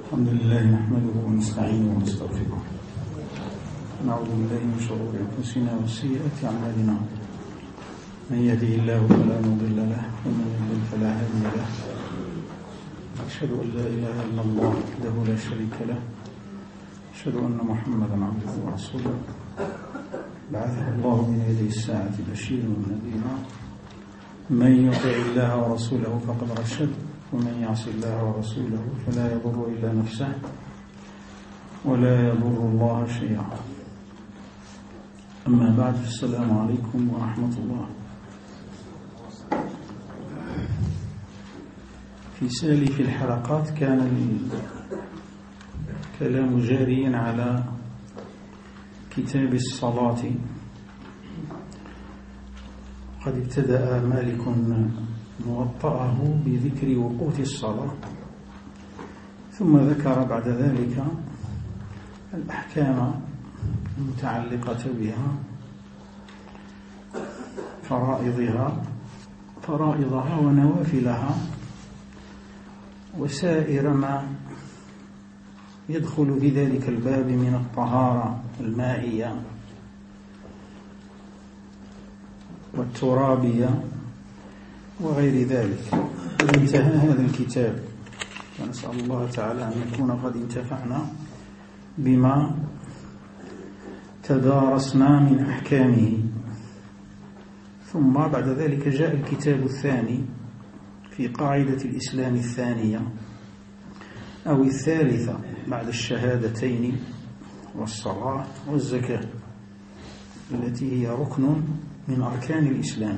الحمد لله نحمده ونستعينه ونستغفره ونعوذ بالله من شرور أنفسنا وسيئات أعمالنا من يهده الله فلا مضل له ومن يضلل فلا هادي له أشهد أن لا إله إلا الله وحده لا شريك له أشهد أن محمدا عبده ورسوله بعثه الله من يدي الساعة بشيرا ونذيرا من يطع الله ورسوله فقد رشد ومن يعص الله ورسوله فلا يضر إلا نفسه ولا يضر الله شيئا. أما بعد، السلام عليكم ورحمة الله. في سالف الحلقات كان الكلام جاريا على كتاب الصلاة. قد ابتدأ مالك موطأه بذكر وقوت الصلاة، ثم ذكر بعد ذلك الأحكام المتعلقة بها، فرائضها ونوافلها وسائر ما يدخل في ذلك الباب من الطهارة المائية والترابية وغير ذلك. انتهى هذا الكتاب، ونسأل الله تعالى أن نكون قد انتفعنا بما تدارسنا من أحكامه. ثم بعد ذلك جاء الكتاب الثاني في قاعدة الإسلام الثانية أو الثالثة بعد الشهادتين والصلاة والزكاة، التي هي ركن من أركان الإسلام.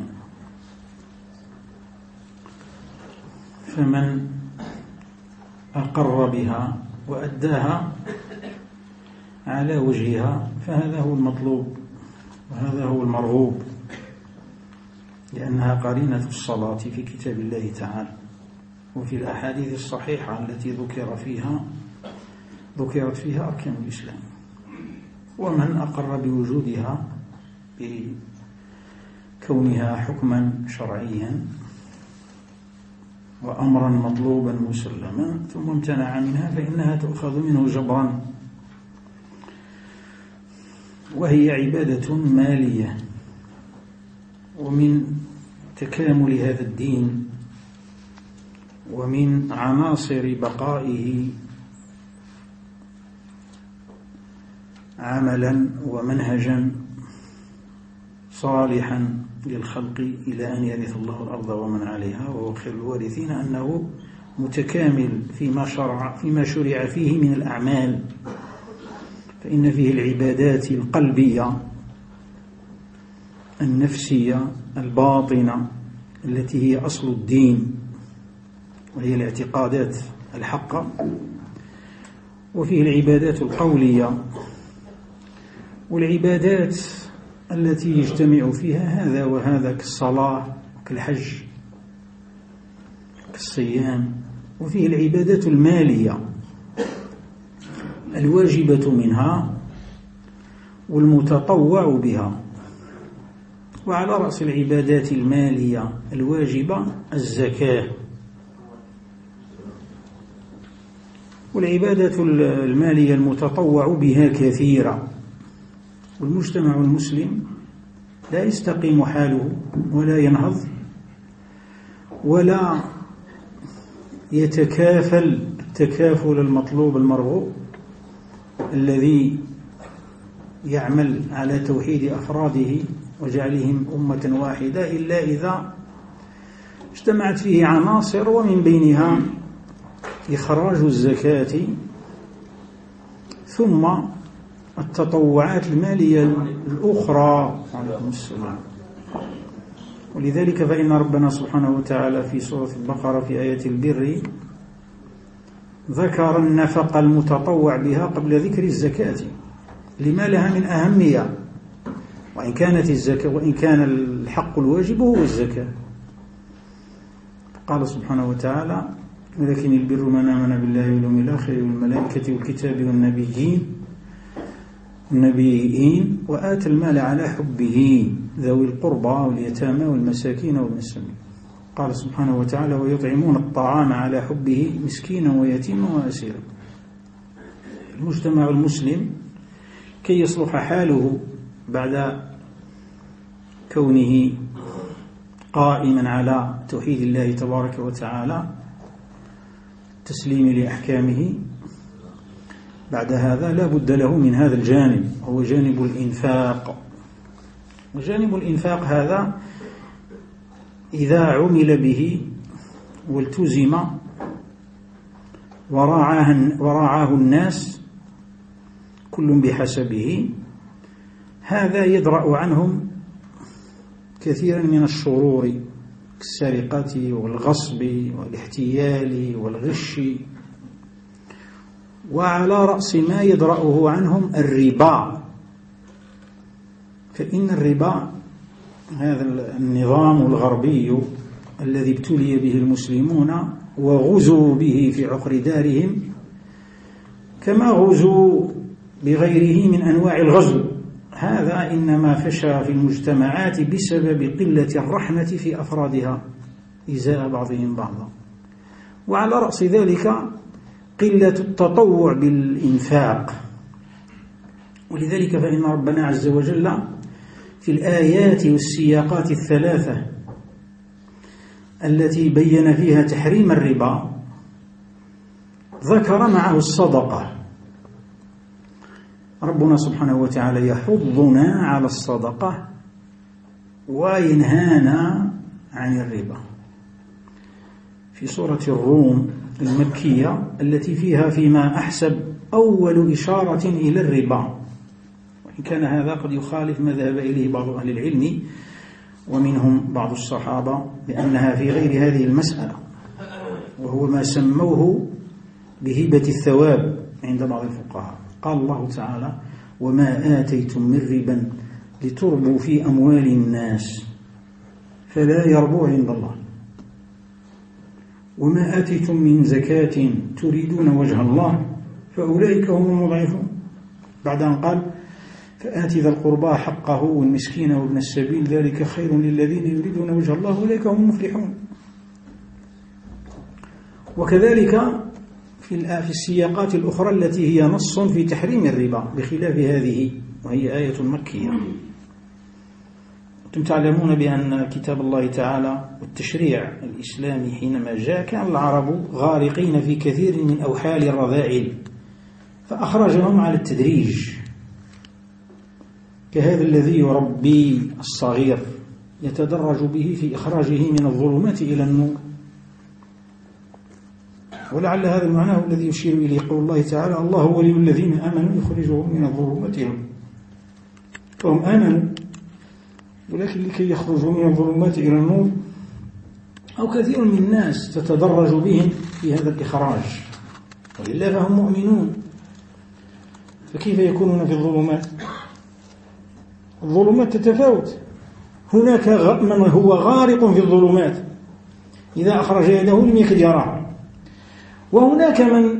فمن أقر بها وأداها على وجهها فهذا هو المطلوب وهذا هو المرغوب، لأنها قرينة الصلاة في كتاب الله تعالى وفي الأحاديث الصحيحة التي ذكرت فيها أركان الإسلام. ومن أقر بوجودها بكونها حكما شرعيا وأمرا مطلوبا مسلما ثم امتنع منها فإنها تؤخذ منه جبرا، وهي عبادة مالية. ومن تكامل هذا الدين ومن عناصر بقائه عملا ومنهجا صالحا للخلق إلى أن يرث الله الأرض ومن عليها وهو خير الوارثين، أنه متكامل فيما شرع فيه من الأعمال. فإن فيه العبادات القلبية النفسية الباطنة التي هي أصل الدين، وهي الاعتقادات الحقة، وفيه العبادات القولية والعبادات التي يجتمع فيها هذا وهذا كالصلاة كالحج كالصيام. وفيه العبادات المالية الواجبة منها والمتطوع بها. وعلى رأس العبادات المالية الواجبة الزكاة. والعبادات المالية المتطوع بها كثيرة، والمجتمع المسلم لا يستقيم حاله ولا ينهض ولا يتكافل التكافل المطلوب المرغوب الذي يعمل على توحيد أفراده وجعلهم أمة واحدة إلا إذا اجتمعت فيه عناصر، ومن بينها إخراج الزكاة ثم التطوعات المالية الأخرى. عليكم السلام. ولذلك فإن ربنا سبحانه وتعالى في سورة البقرة في آية البر ذكر النفقة المتطوع بها قبل ذكر الزكاة لما لها من أهمية، وإن كان الحق الواجب هو الزكاة. قال سبحانه وتعالى: ولكن البر من آمن بالله واليوم الآخر والملائكة والكتاب والنبيين وآتى المال على حبه ذوي القربى واليتامى والمساكين وابن السبيل. قال سبحانه وتعالى: ويطعمون الطعام على حبه مسكينا ويتيما وأسيرا. المجتمع المسلم كي يصلح حاله بعد كونه قائما على توحيد الله تبارك وتعالى، تسليم لأحكامه، بعد هذا لا بد له من هذا الجانب، هو جانب الإنفاق. وجانب الإنفاق هذا إذا عمل به والتزم وراعاه الناس كل بحسبه، هذا يدرأ عنهم كثيرا من الشرور كالسرقة والغصب والاحتيال والغش، وعلى رأس ما يدرأه عنهم الربا. فإن الربا هذا النظام الغربي الذي ابتلي به المسلمون وغزوا به في عقر دارهم كما غزوا بغيره من أنواع الغزو، هذا إنما فشى في المجتمعات بسبب قلة الرحمة في أفرادها إزاء بعضهم بعضا، وعلى رأس ذلك قلة التطوع بالإنفاق. ولذلك فإن ربنا عز وجل في الآيات والسياقات الثلاثة التي بين فيها تحريم الربا ذكر معه الصدقة. ربنا سبحانه وتعالى يحضنا على الصدقة وينهانا عن الربا في سورة الروم المكية التي فيها فيما أحسب أول إشارة إلى الربا، وإن كان هذا قد يخالف ما ذهب إليه بعض أهل العلم ومنهم بعض الصحابة بأنها في غير هذه المسألة، وهو ما سموه بهبة الثواب عند بعض الفقهاء. قال الله تعالى: وما آتيتم من ربا لتربوا في أموال الناس فلا يربو عند الله، وما آتيتم من زكاة تريدون وجه الله فأولئك هم المضعفون، بعد أن قال: فآت ذا القربى حقه والمسكين وابن السبيل ذلك خير للذين يريدون وجه الله أولئك هم المفلحون. وكذلك في السياقات الأخرى التي هي نص في تحريم الربا بخلاف هذه، وهي آية مكية. أنتم تعلمون بأن كتاب الله تعالى والتشريع الإسلامي حينما جاء كان العرب غارقين في كثير من أوحال الرذائل، فأخرجهم على التدريج، كهذا الذي يربي الصغير يتدرج به في إخراجه من الظلمات إلى النور. ولعل هذا معناه الذي يشير إليه قول الله تعالى: الله ولي الذين آمنوا يخرجهم من الظلمات إلى النور. فهم آمنوا، ولكن لكي يخرجوا من الظلمات إلى النور أو كثير من الناس تتدرج بهم في هذا الإخراج، وإلا فهم مؤمنون، فكيف يكونون في الظلمات؟ الظلمات تتفاوت، هناك من هو غارق في الظلمات إذا أخرج يده لم يكد يراها، وهناك من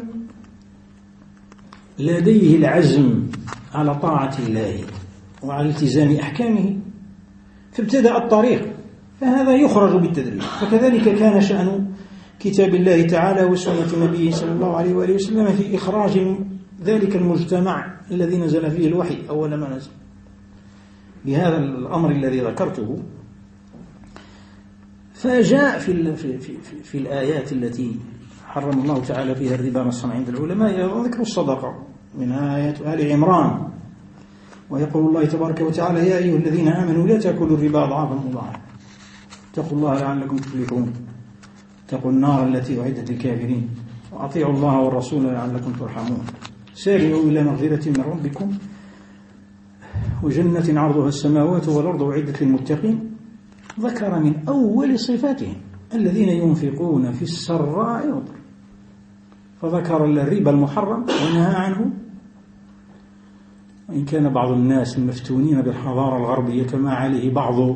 لديه العزم على طاعة الله وعلى التزام أحكامه فابتدأ الطريق، فهذا يخرج بالتدريج. فكذلك كان شأن كتاب الله تعالى وسنة نبيه صلى الله عليه وآله وسلم في إخراج ذلك المجتمع الذي نزل فيه الوحي أول ما نزل بهذا الأمر الذي ذكرته. فجاء في الآيات التي حرم الله تعالى فيها الربا نصا عند العلماء ذكر الصدقة، منها آيات آل عمران، ويقول الله تبارك وتعالى: يا أيها الذين آمنوا لا تأكلوا الربا أضعافا مضاعفة اتقوا الله لعلكم تفلحون، اتقوا النار التي أعدت للكافرين وأطيعوا الله والرسول لعلكم ترحمون، سارعوا إلى مغفرة من ربكم وجنة عرضها السماوات والأرض أعدت للمتقين. ذكر من أول صفاتهم الذين ينفقون في السراء والضراء، فذكر الربا المحرم ونهى عنه. وإن كان بعض الناس المفتونين بالحضارة الغربية كما عليه بعض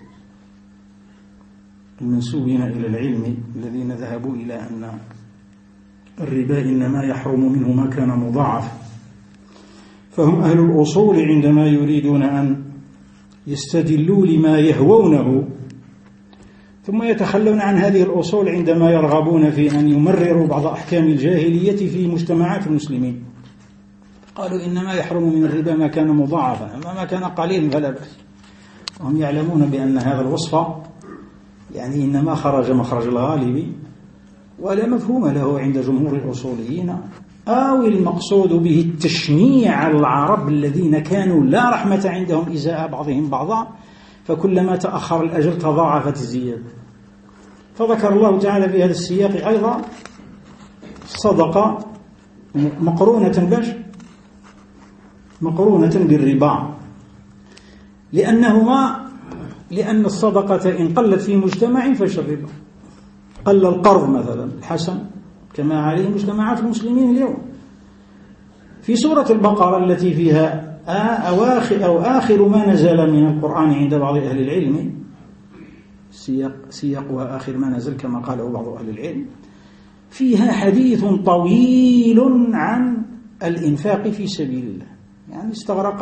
المنسوبين إلى العلم الذين ذهبوا إلى أن الربا إنما يحرم منه ما كان مضاعف، فهم أهل الأصول عندما يريدون أن يستدلوا لما يهوونه ثم يتخلون عن هذه الأصول عندما يرغبون في أن يمرروا بعض أحكام الجاهلية في مجتمعات المسلمين. قالوا إنما يحرم من الربا ما كان مضاعفا، أما ما كان قليلا فلا بأس. وهم يعلمون بأن هذا الوصف يعني إنما خرج مخرج الغالب ولا مفهوم له عند جمهور الأصوليين، أو المقصود به التشنيع على العرب الذين كانوا لا رحمة عندهم إزاء بعضهم بعضا، فكلما تأخر الأجل تضاعفت الزيادة. فذكر الله تعالى في هذا السياق أيضا الصدقة مقرونة بالربا، لأن الصدقة إن قلت في مجتمع فالربا قل القرض مثلا الحسن كما عليه مجتمعات المسلمين اليوم. في سورة البقرة التي فيها آخر ما نزل من القرآن عند بعض أهل العلم، سياقها آخر ما نزل كما قاله بعض أهل العلم، فيها حديث طويل عن الإنفاق في سبيل الله، يعني استغرق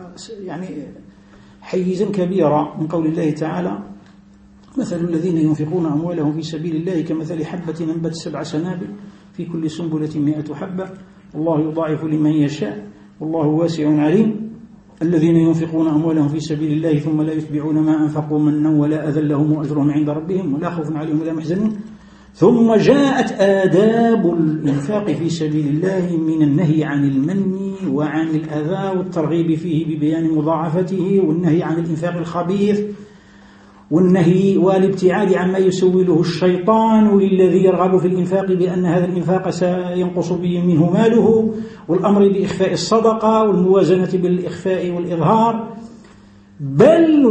حيزا كبيرا من قول الله تعالى: مثل الذين ينفقون أموالهم في سبيل الله كمثل حبة أنبتت 7 سنابل في كل سنبلة 100 حبة والله يضاعف لمن يشاء والله واسع عليم. الذين ينفقون أموالهم في سبيل الله ثم لا يتبعون ما أنفقوا منا ولا أذى لهم وأجرهم عند ربهم ولا خوف عليهم ولا يحزنون. ثم جاءت آداب الإنفاق في سبيل الله من النهي عن المن وعن الأذى والترغيب فيه ببيان مضاعفته، والنهي عن الإنفاق الخبيث، والنهي والابتعاد عما يسوله الشيطان للذي يرغب في الإنفاق بأن هذا الإنفاق سينقص به منه ماله، والأمر بإخفاء الصدقة والموازنة بالإخفاء والإظهار، بل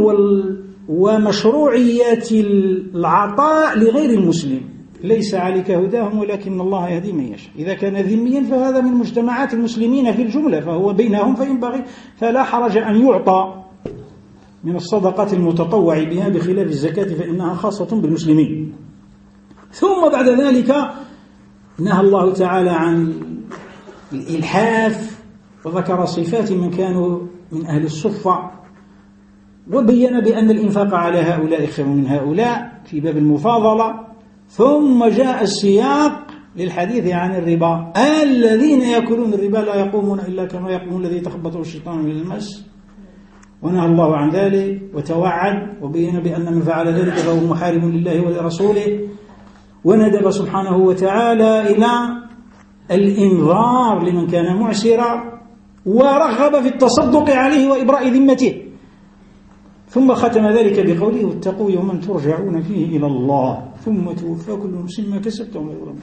ومشروعية العطاء لغير المسلم. ليس عليك هداهم ولكن الله يهدي من يشاء. إذا كان ذميا فهذا من مجتمعات المسلمين في الجملة، فهو بينهم فينبغي فلا حرج أن يعطى من الصدقات المتطوع بها بخلاف الزكاة فإنها خاصة بالمسلمين. ثم بعد ذلك نهى الله تعالى عن الإلحاف وذكر صفات من كانوا من أهل الصفة، وبين بأن الإنفاق على هؤلاء خير من هؤلاء في باب المفاضلة. ثم جاء السياق للحديث عن الربا: الذين يأكلون الربا لا يقومون إلا كما يقوم الذي تخبطه الشيطان من المس. ونهى الله عن ذلك وتوعد وبين بأن من فعل ذلك فهو محارب لله ولرسوله، وندب سبحانه وتعالى إلى الإنذار لمن كان معسرا، ورغب في التصدق عليه وإبراء ذمته. ثم ختم ذلك بقوله: واتقوا يوما ترجعون فيه إلى الله ثم توفى كل نفس ما كسبت وما يظلمون.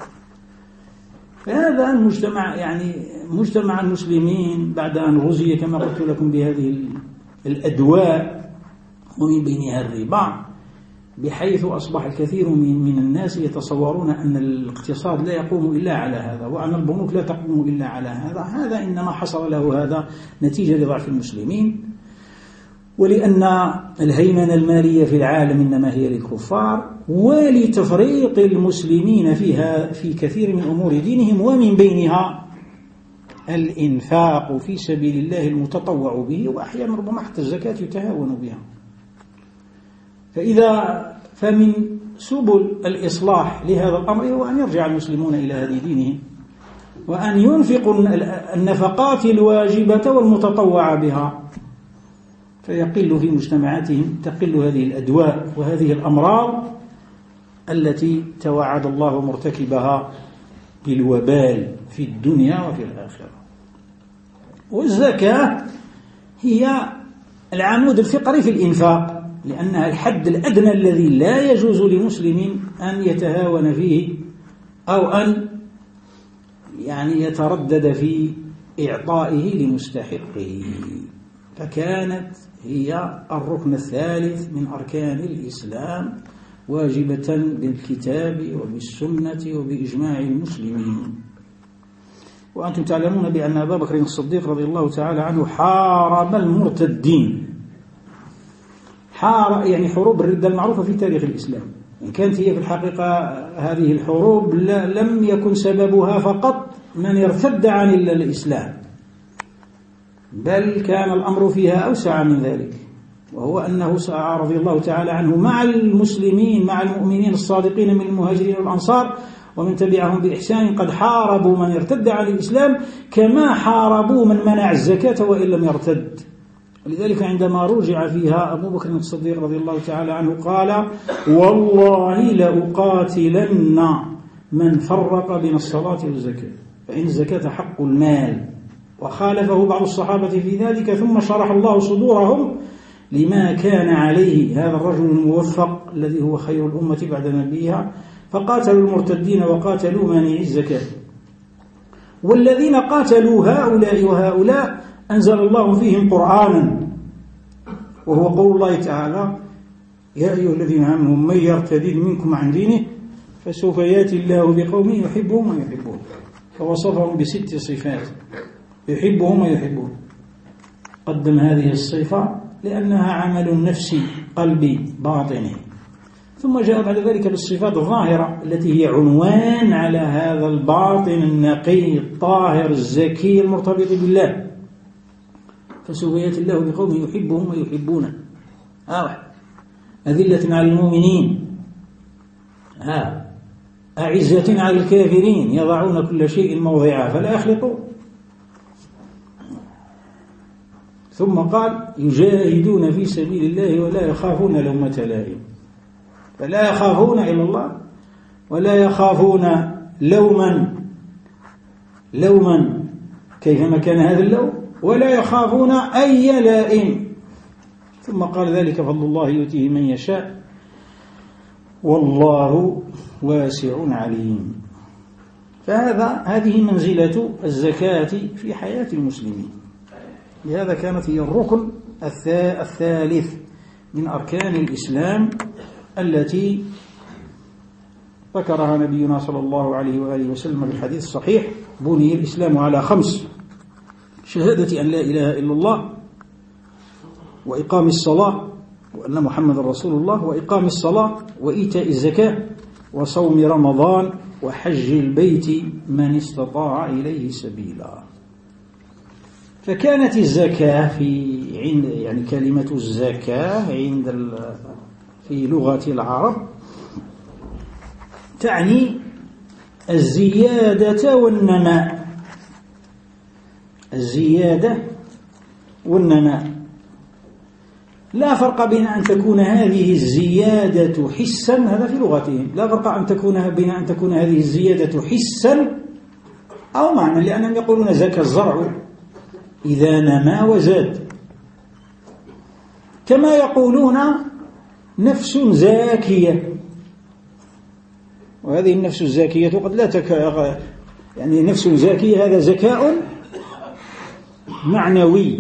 فهذا المجتمع مجتمع المسلمين بعد أن غزي كما قلت لكم بهذه الأدواء ومن بينها الربا، بحيث أصبح الكثير من الناس يتصورون أن الاقتصاد لا يقوم إلا على هذا، وأن البنوك لا تقوم إلا على هذا. هذا إنما حصل له هذا نتيجة لضعف المسلمين، ولأن الهيمنة المالية في العالم إنما هي للكفار، ولتفريط المسلمين فيها في كثير من أمور دينهم، ومن بينها الإنفاق في سبيل الله المتطوع به، وأحيانا ربما حتى الزكاة يتهاون بها. فمن سبل الإصلاح لهذا الأمر هو أن يرجع المسلمون إلى هذه دينهم، وأن ينفقوا النفقات الواجبة والمتطوع بها، فيقل في مجتمعاتهم تقل هذه الأدواء وهذه الأمراض التي توعد الله مرتكبها بالوبال في الدنيا وفي الآخرة. والزكاة هي العمود الفقري في الإنفاق، لأنها الحد الأدنى الذي لا يجوز لمسلم أن يتهاون فيه أو أن يتردد في إعطائه لمستحقه. فكانت هي الركن الثالث من أركان الإسلام، واجبة بالكتاب وبالسنة وبإجماع المسلمين. وأنتم تعلمون بأن أبا بكر الصديق رضي الله تعالى عنه حارب المرتدين، حروب الردة المعروفة في تاريخ الإسلام. إن كانت هي في الحقيقة هذه الحروب لم يكن سببها فقط من ارتد عن الإسلام، بل كان الأمر فيها أوسع من ذلك، وهو أنه سعى رضي الله تعالى عنه مع المسلمين مع المؤمنين الصادقين من المهاجرين والأنصار، ومن تبعهم بإحسان قد حاربوا من ارتد عن الإسلام كما حاربوا من منع الزكاة وإن لم يرتد. ولذلك عندما رجع فيها أبو بكر الصديق رضي الله تعالى عنه قال: والله لأقاتلن من فرق بين الصلاة والزكاة، فإن الزكاة حق المال. وخالفه بعض الصحابة في ذلك، ثم شرح الله صدورهم لما كان عليه هذا الرجل الموفق الذي هو خير الأمة بعد نبيها، فقاتلوا المرتدين وقاتلوا مانعي الزكاة. والذين قاتلوا هؤلاء وهؤلاء أنزل الله فيهم قرآنا، وهو قول الله تعالى: يا أيها الذين آمنوا من يرتد منكم عن دينه فسوف يأتي الله بقوم يحبهم ويحبون. فوصفهم ب6 صفات: يحبهم ويحبون. قدم هذه الصفة لأنها عمل نفسي قلبي باطني، ثم جاء بعد ذلك بالصفات الظاهرة التي هي عنوان على هذا الباطن النقي الطاهر الزكي المرتبط بالله. فسوف يأتي الله بقوم يحبهم ويحبونه. أذلة على المؤمنين، أعزة على الكافرين، يضعون كل شيء موضعه فلا يخلطون. ثم قال: يجاهدون في سبيل الله ولا يخافون لومة لائم. فلا يخافون إلا الله، ولا يخافون لوما كيفما كان هذا اللوم، ولا يخافون أي لائم. ثم قال: ذلك فضل الله يؤتيه من يشاء والله واسع عليم. هذه منزلة الزكاة في حياة المسلمين. لهذا كانت هي الركن الثالث من أركان الإسلام التي ذكرها نبينا صلى الله عليه وآله وسلم بالحديث الصحيح: بني الإسلام على 5: شهادة أن لا إله إلا الله، وإقام الصلاة، وأن محمد رسول الله، وإقام الصلاة، وإيتاء الزكاة، وصوم رمضان، وحج البيت من استطاع إليه سبيلا. فكانت الزكاة يعني كلمة الزكاة في لغة العرب تعني الزيادة والنماء. الزيادة والنماء. لا فرق بين أن تكون هذه الزيادة حسا، هذا في لغتهم، لا فرق بين أن تكون هذه الزيادة حسا أو معنى، لأنهم يقولون زكى الزرع إذا نما وزاد، كما يقولون نفس زاكية. وهذه النفس الزاكية قد لا يعني نفس زاكية هذا زكاء معنوي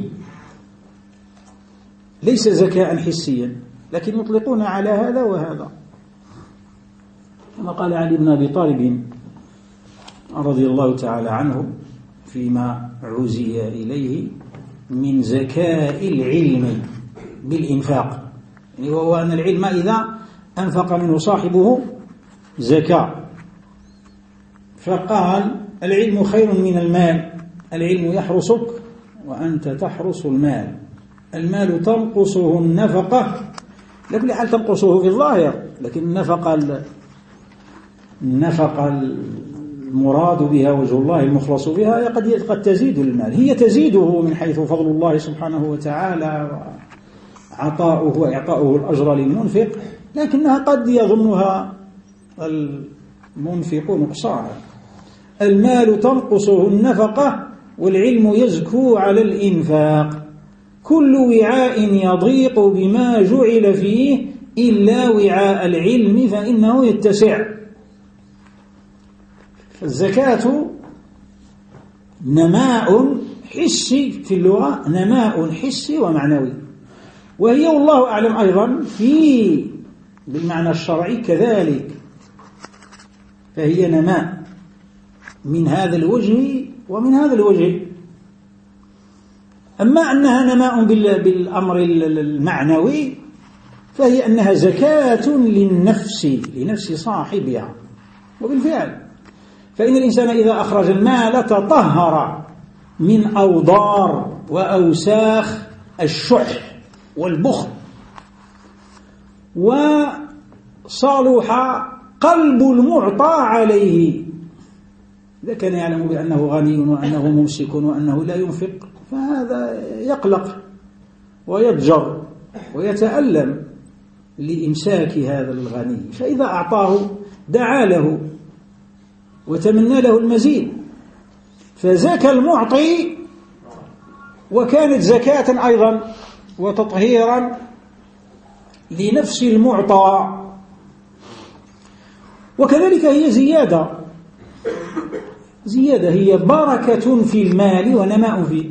ليس زكاء حسيا، لكن يطلقون على هذا وهذا. كما قال علي بن أبي طالب رضي الله تعالى عنه فيما عزي إليه من زكاء العلم بالإنفاق، يعني وهو أن العلم إذا أنفق منه صاحبه زكاة. فقال: العلم خير من المال، العلم يحرسك وأنت تحرس المال، المال تنقصه النفقة، لكل حال تنقصه في الظاهر، لكن النفقة المراد بها وجه الله المخلص بها قد تزيد المال، هي تزيده من حيث فضل الله سبحانه وتعالى عطاؤه وإعطاؤه الأجر للمنفق، لكنها قد يظنها المنفق نقصانا. المال تنقصه النفقة والعلم يزكو على الإنفاق. كل وعاء يضيق بما جعل فيه إلا وعاء العلم فإنه يتسع. فالزكاة نماء حسي في اللغة، نماء حسي ومعنوي، وهي والله أعلم أيضا بالمعنى الشرعي كذلك، فهي نماء من هذا الوجه ومن هذا الوجه. أما أنها نماء بالأمر المعنوي فهي أنها زكاة لنفس صاحبها. وبالفعل فإن الإنسان إذا أخرج المال تطهر من أوضار وأوساخ الشح والبخل، وصالح قلب المعطى عليه. إذا كان يعلم بأنه غني وأنه ممسك وأنه لا ينفق فهذا يقلق ويضجر ويتألم لإمساك هذا الغني، فإذا أعطاه دعا له وتمنى له المزيد، فزكى المعطي وكانت زكاة أيضا وتطهيرا لنفس المعطى. وكذلك هي زيادة هي بركة في المال ونماء فيه.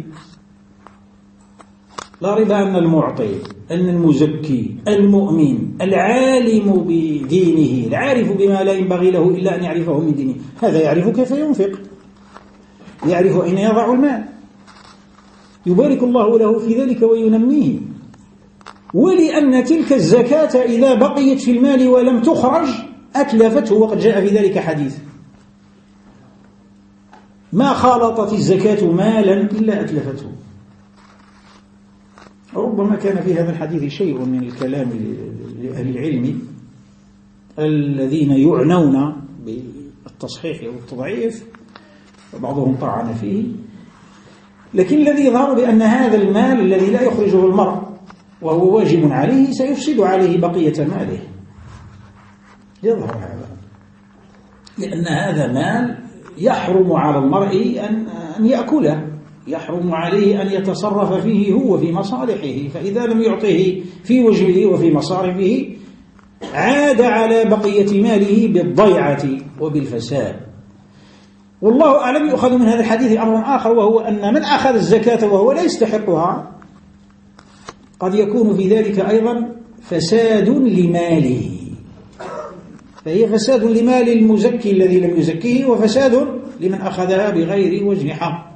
لا ريب أن المعطي، أن المزكي، المؤمن، العالم بدينه، العارف بما لا ينبغي له إلا أن يعرفه من دينه، هذا يعرف كيف ينفق، يعرف أين يضع المال، يبارك الله له في ذلك وينميه. ولأن تلك الزكاة إذا بقيت في المال ولم تخرج أتلفته، وقد جاء في ذلك حديث: ما خالطت الزكاة مالا إلا أتلفته. ربما كان في هذا الحديث شيء من الكلام لأهل العلم الذين يعنون بالتصحيح والتضعيف، وبعضهم طعن فيه، لكن الذي يظهر بأن هذا المال الذي لا يخرجه المرء وهو واجب عليه سيفسد عليه بقية ماله، يظهر هذا، لأن هذا مال يحرم على المرء أن يأكله، يحرم عليه أن يتصرف فيه هو في مصالحه، فإذا لم يعطيه في وجهه وفي مصارفه عاد على بقية ماله بالضيعة وبالفساد. والله أعلم. يؤخذ من هذا الحديث أمر آخر، وهو أن من أخذ الزكاة وهو لا يستحقها قد يكون في ذلك أيضا فساد لماله، فهي فساد لمال المزكي الذي لم يزكيه، وفساد لمن أخذها بغير وجه حق.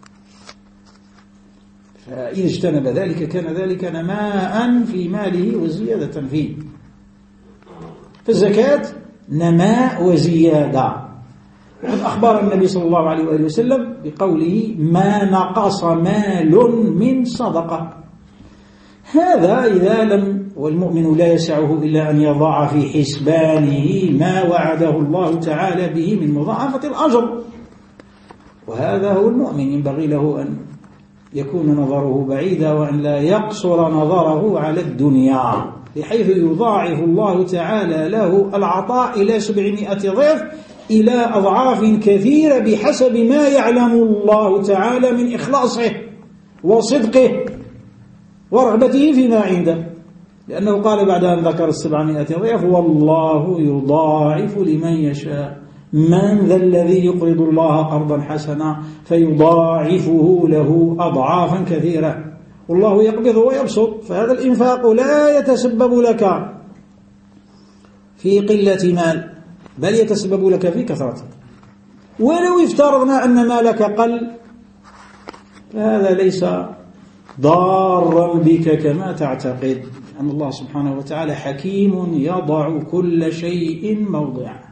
فإذا اجتنب ذلك كان ذلك نماء في ماله وزيادة فيه. فالزكاة نماء وزيادة. وقد أخبر النبي صلى الله عليه وآله وسلم بقوله: ما نقص مال من صدقة. هذا إذا لم، والمؤمن لا يسعه إلا أن يضع في حسبانه ما وعده الله تعالى به من مضاعفة الأجر، وهذا هو المؤمن، ينبغي له أن يكون نظره بعيدا وأن لا يقصر نظره على الدنيا، بحيث يضاعف الله تعالى له العطاء إلى 700 ضعف، إلى أضعاف كثيرة بحسب ما يعلم الله تعالى من إخلاصه وصدقه ورغبته فيما عنده، لأنه قال بعد أن ذكر 700 ضعف: والله يضاعف لمن يشاء، من ذا الذي يقرض الله قرضا حسنا فيضاعفه له أضعافا كثيرة، والله يقبض ويبسط. فهذا الإنفاق لا يتسبب لك في قلة مال، بل يتسبب لك في كثرته. ولو افترضنا أن مالك قل فهذا ليس ضارا بك كما تعتقد، أن الله سبحانه وتعالى حكيم يضع كل شيء موضعه.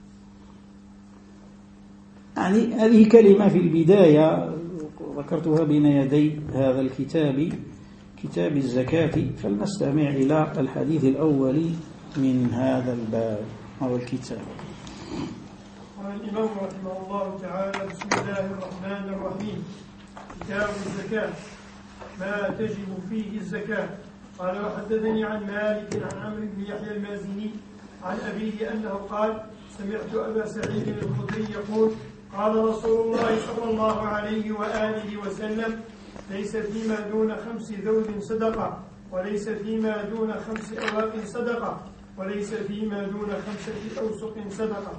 يعني هذه كلمة في البداية ذكرتها بين يدي هذا الكتاب، كتاب الزكاة، فلنستمع إلى الحديث الأول من هذا الباب أو الكتاب. قال الإمام رحمه الله تعالى: بسم الله الرحمن الرحيم. كتاب الزكاة، ما تجب فيه الزكاة. قال: وحدثني عن مالك عن عمرو بن يحيى المازني عن أبيه أنه قال: سمعت أبا سعيد الخدري يقول: قال رسول الله صلى الله عليه وآله وسلم: ليس فيما دون 5 ذود صدقة، وليس فيما دون 5 أواق صدقة، وليس فيما دون 5 أوسق صدقة.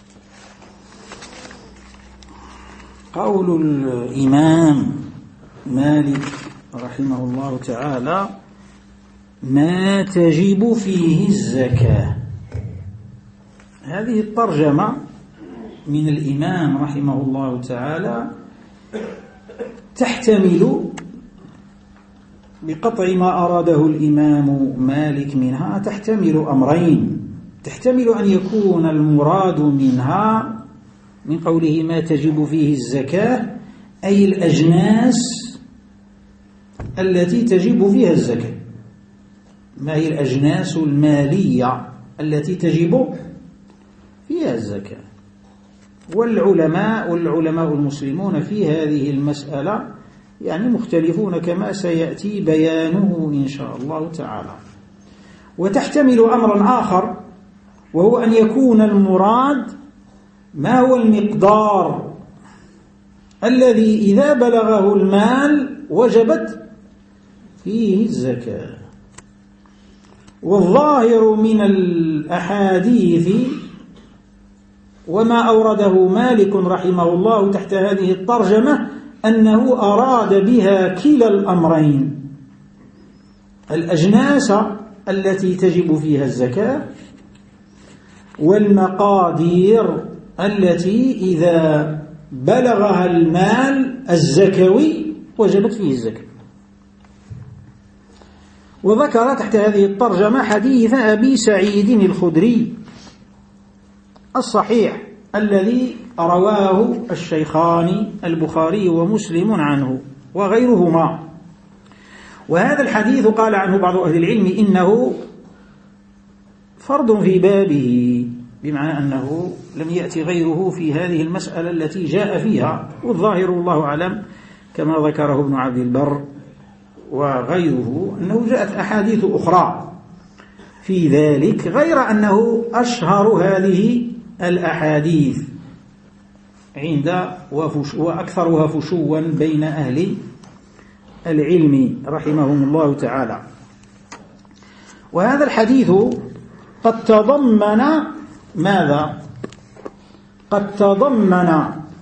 قول الإمام مالك رحمه الله تعالى: ما تجب فيه الزكاة. هذه الترجمة من الإمام رحمه الله تعالى تحتمل بقطع ما أراده الإمام مالك منها، تحتمل أمرين. تحتمل أن يكون المراد منها من قوله ما تجب فيه الزكاة أي الأجناس التي تجب فيها ما هي الأجناس المالية التي تجب فيها الزكاة. والعلماء المسلمون في هذه المسألة يعني مختلفون كما سيأتي بيانه إن شاء الله تعالى. وتحتمل أمرا آخر، وهو أن يكون المراد ما هو المقدار الذي إذا بلغه المال وجبت فيه الزكاة. والظاهر من الأحاديث وما أورده مالك رحمه الله تحت هذه الترجمة أنه أراد بها كلا الأمرين: الأجناس التي تجب فيها الزكاة، والمقادير التي إذا بلغها المال الزكوي وجبت فيه الزكاة. وذكر تحت هذه الترجمة حديث أبي سعيد الخدري الصحيح الذي رواه الشيخان البخاري ومسلم عنه وغيرهما. وهذا الحديث قال عنه بعض أهل العلم إنه فرض في بابه، بمعنى أنه لم يأتي غيره في هذه المسألة التي جاء فيها. والظاهر الله أعلم كما ذكره ابن عبد البر وغيره أنه جاءت أحاديث أخرى في ذلك، غير أنه أشهر هذه الأحاديث عند وأكثرها فشوا بين أهل العلم رحمهم الله تعالى. وهذا الحديث قد تضمن ماذا؟ قد تضمن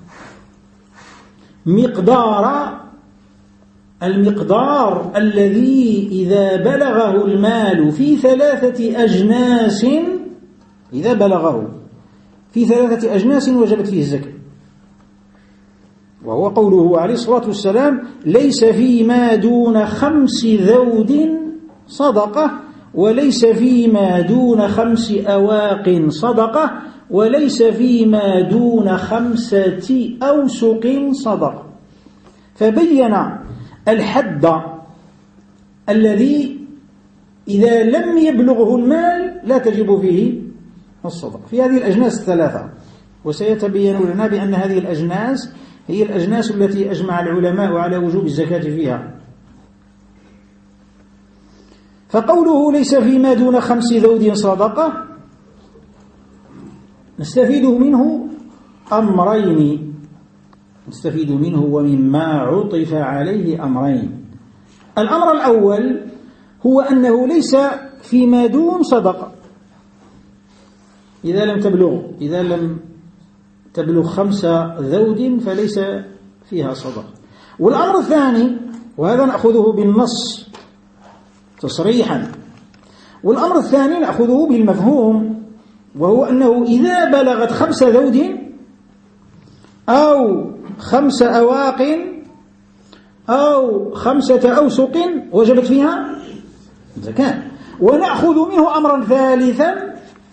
المقدار الذي إذا بلغه المال في 3 أجناس، إذا بلغه في 3 أجناس وجبت فيه الزكاة. وهو قوله عليه الصلاة والسلام: ليس فيما دون 5 ذود صدقة، وليس فيما دون 5 أواق صدقة، وليس فيما دون 5 أوسق صدقة. فبين الحد الذي إذا لم يبلغه المال لا تجب فيه الصدقة في هذه الأجناس 3. وسيتبين لنا بأن هذه الأجناس هي الأجناس التي أجمع العلماء على وجوب الزكاة فيها. فقوله ليس فيما دون 5 ذود صدقة نستفيد منه أمرين، نستفيد منه ومما عطف عليه أمرين. الأمر الأول هو أنه ليس فيما دون صدقة إذا لم تبلغ 5 ذود فليس فيها صدقة. والأمر الثاني، وهذا نأخذه بالنص تصريحا، والأمر الثاني نأخذه بالمفهوم، وهو أنه إذا بلغت 5 ذود أو 5 أواق أو 5 أوسق وجبت فيها زكاة. ونأخذ منه أمرا ثالثا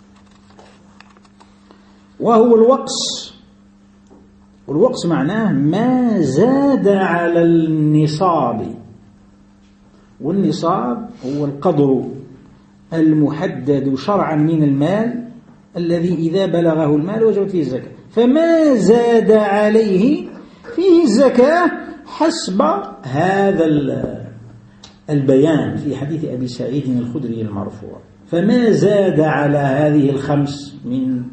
وهو الوقص. والوقص معناه ما زاد على النصاب، والنصاب هو القدر المحدد شرعا من المال الذي إذا بلغه المال وجبت فيه الزكاة. فما زاد عليه فيه الزكاة حسب هذا البيان في حديث أبي سعيد الخدري المرفوع. فما زاد على هذه 5 من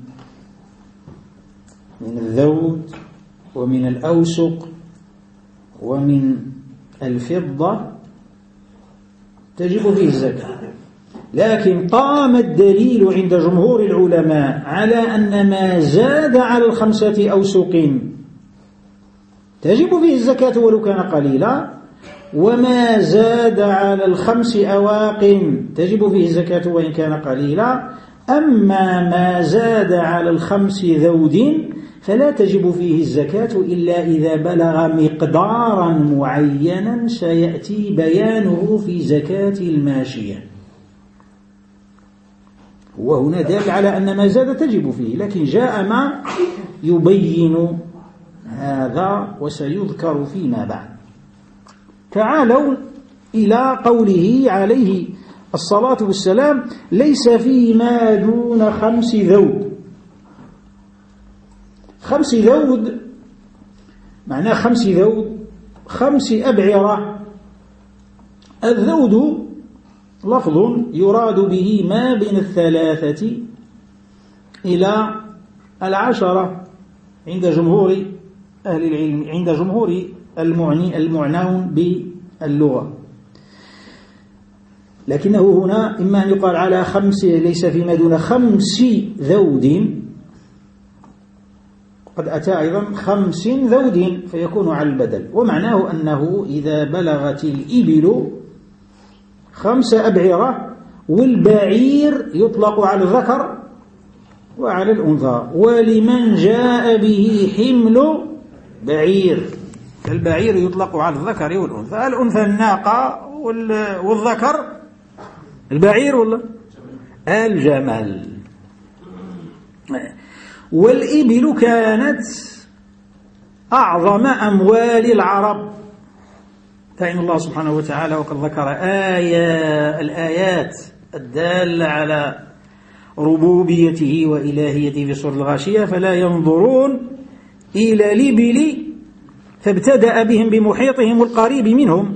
الذود ومن الأوسق ومن الفضة تجب فيه الزكاة. لكن قام الدليل عند جمهور العلماء على أن ما زاد على 5 أوسق تجب فيه الزكاة ولو كان قليلا، وما زاد على 5 أواق تجب فيه الزكاة وإن كان قليلا. أما ما زاد على 5 ذود فلا تجب فيه الزكاة إلا إذا بلغ مقدارا معينا سيأتي بيانه في زكاة الماشية. وهنا دل على أن ما زاد تجب فيه، لكن جاء ما يبين هذا وسيذكر فيما بعد. تعالوا إلى قوله عليه الصلاة والسلام: ليس فيما دون 5 ذود. 5 ذود معناه 5 ذود 5 أبعرة. الذود لفظ يراد به ما بين 3 إلى 10 عند جمهور أهل العلم، عند جمهور المعنون باللغة. لكنه هنا إما أن يقال على 5 ليس فيما دون 5 ذود، قد أتى أيضا 5 ذود فيكون على البدل، ومعناه أنه إذا بلغت الإبل 5 أبعرة، والبعير يطلق على الذكر وعلى الأنثى، ولمن جاء به حمل بعير، البعير يطلق على الذكر والأنثى، الأنثى الناقة والذكر البعير ولا الجمل. والإبل كانت أعظم أموال العرب، فإن الله سبحانه وتعالى وقد ذكر الآيات الدالة على ربوبيته وإلهيته في سورة الغاشية، فلا ينظرون إلى الإبل فابتدأ بهم بمحيطهم القريب منهم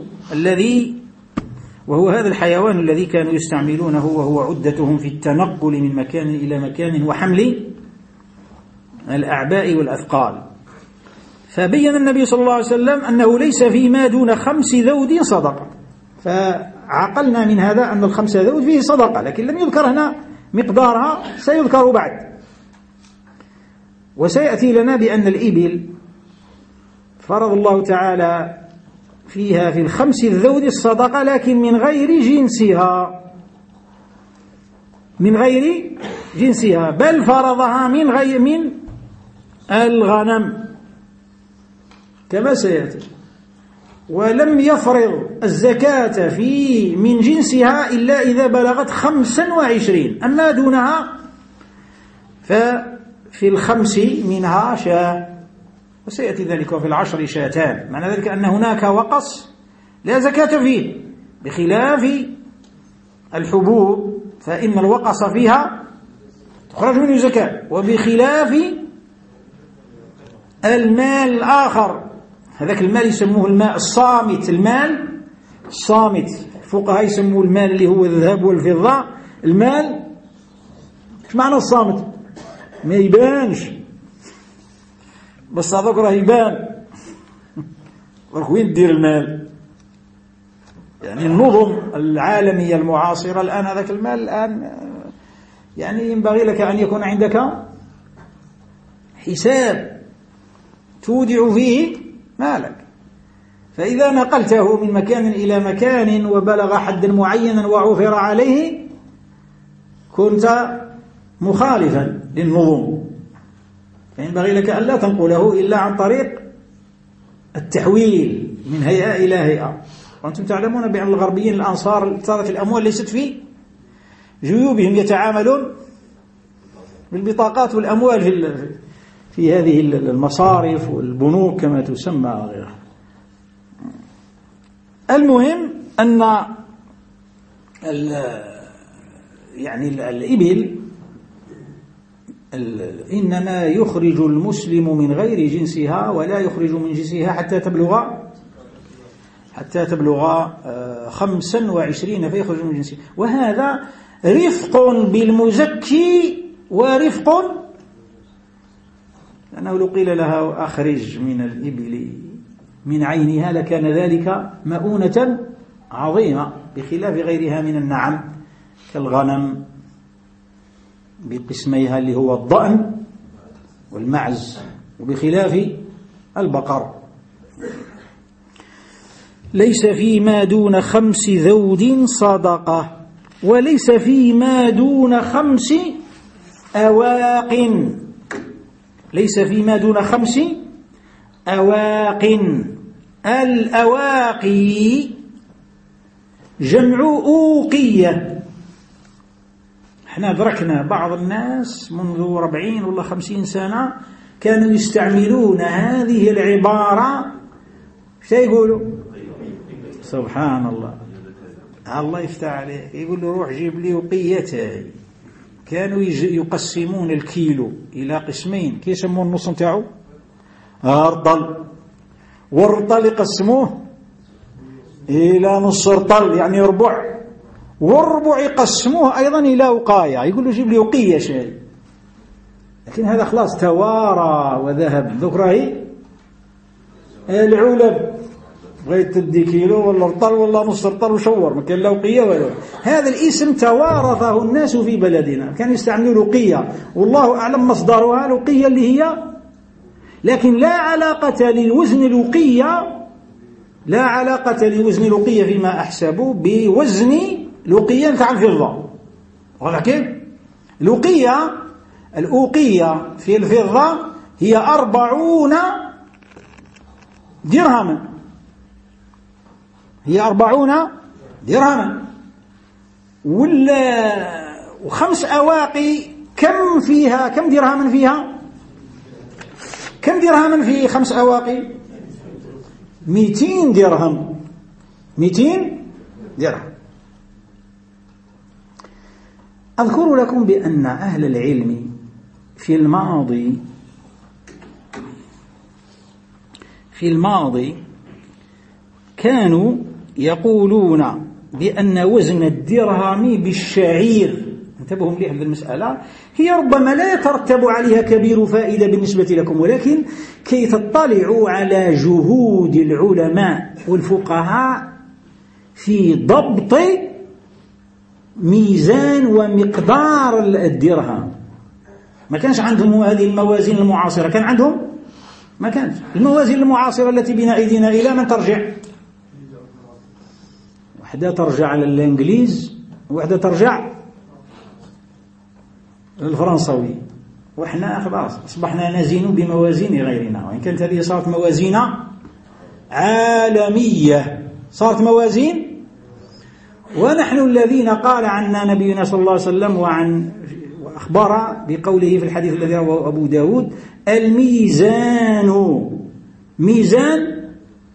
وهو هذا الحيوان الذي كانوا يستعملونه وهو عدتهم في التنقل من مكان إلى مكان وحمل الأعباء والأثقال. فبين النبي صلى الله عليه وسلم أنه ليس فيما دون 5 ذود صدقة، فعقلنا من هذا أن 5 ذود فيه صدقة، لكن لم يذكر هنا مقدارها، سيذكر بعد. وسيأتي لنا بأن الإبل فرض الله تعالى فيها في 5 ذود الصدقة، لكن من غير جنسها، بل فرضها من الغنم كما سيأتي، ولم يفرض الزكاة من جنسها إلا إذا بلغت 25، أما دونها ففي 5 منها شاة، وسيأتي ذلك في 10 شاتان. معنى ذلك أن هناك وقص لا زكاة فيه، بخلاف الحبوب فإن الوقص فيها تخرج منه زكاة، وبخلاف المال الآخر، هذاك المال يسموه الماء الصامت، المال الصامت، الفقهاء يسموه المال اللي هو الذهب والفضة، المال ايش معنى الصامت؟ ما يبانش، بس هذاك راه يبان. وين تدير المال؟ يعني النظم العالمية المعاصرة الآن هذاك المال الآن يعني ينبغي لك أن يكون عندك حساب تودع فيه مالك، فإذا نقلته من مكان إلى مكان وبلغ حدا معينا وعثر عليه كنت مخالفا للنظم، فينبغي لك أن لا تنقله إلا عن طريق التحويل من هيئة إلى هيئة. وأنتم تعلمون بأن الغربيين الأنصار صارت الأموال ليست في جيوبهم، يتعاملون بالبطاقات والأموال في هذه المصارف والبنوك كما تسمى وغيرها. المهم أن يعني الإبل إنما يخرج المسلم من غير جنسها، ولا يخرج من جنسها حتى تبلغ 25 فيخرج من جنسها. وهذا رفق بالمزكي ورفق، لأنه لو قيل لها أخرج من الإبل من عينها لكان ذلك مؤونة عظيمة، بخلاف غيرها من النعم كالغنم بقسميها اللي هو الضأن والمعز، وبخلاف البقر. ليس فيما دون 5 ذود صدقة، وليس فيما دون 5 أواق، ليس فيما دون 5 أواق. الأواقي جمع أوقية. احنا أدركنا بعض الناس منذ 40 ولا 50 سنة كانوا يستعملون هذه العبارة، يقولوا سبحان الله، الله يفتح عليك، يقول له روح جيب لي وقيتي، كانوا يقسمون الكيلو إلى قسمين، كيسمون النص نتاعو رطل، والرطل يقسموه إلى نص رطل يعني ربع، والربع يقسموه أيضا إلى وقاية، يقولوا جيب لي وقية شيء، لكن هذا خلاص توارى وذهب. ذوك راهي العلب بغيت تدي كيلو ولا رطل ولا نص رطل وشور، ما كان لا وقية ولا. هذا الاسم توارثه الناس في بلدنا، كانوا يستعملوا لقية، والله أعلم مصدرها لقية اللي هي، لكن لا علاقة للوزن لقية، لا علاقة لوزن لقية فيما أحسب بوزن لقية نتاع الفضة. ولكن لقية، الأوقية في الفضة هي 40 درهما، هي 40 درهما، وخمس أواقي كم فيها، كم درهما فيها، كم درهما في 5 أواقي؟ 200 درهم، 200 درهم. أذكر لكم بأن أهل العلم في الماضي كانوا يقولون بأن وزن الدرهم بالشعير، انتبهوا مليح هذه المسألة، هي ربما لا يترتب عليها كبير فائدة بالنسبة لكم، ولكن كي تطلعوا على جهود العلماء والفقهاء في ضبط ميزان ومقدار الدرهم. ما كانش عندهم هذه الموازين المعاصرة، كان عندهم؟ ما كانش. الموازين المعاصرة التي بين أيدينا إلى من ترجع؟ واحدة ترجع على الإنجليز، واحدة ترجع للفرنسوي، وإحنا خلاص أصبحنا نزين بموازين غيرنا، وإن كانت هذه صارت موازين عالمية، صارت موازين. ونحن الذين قال عنا نبينا صلى الله عليه وسلم وأخبر بقوله في الحديث الذي رواه أبو داود: الميزان ميزان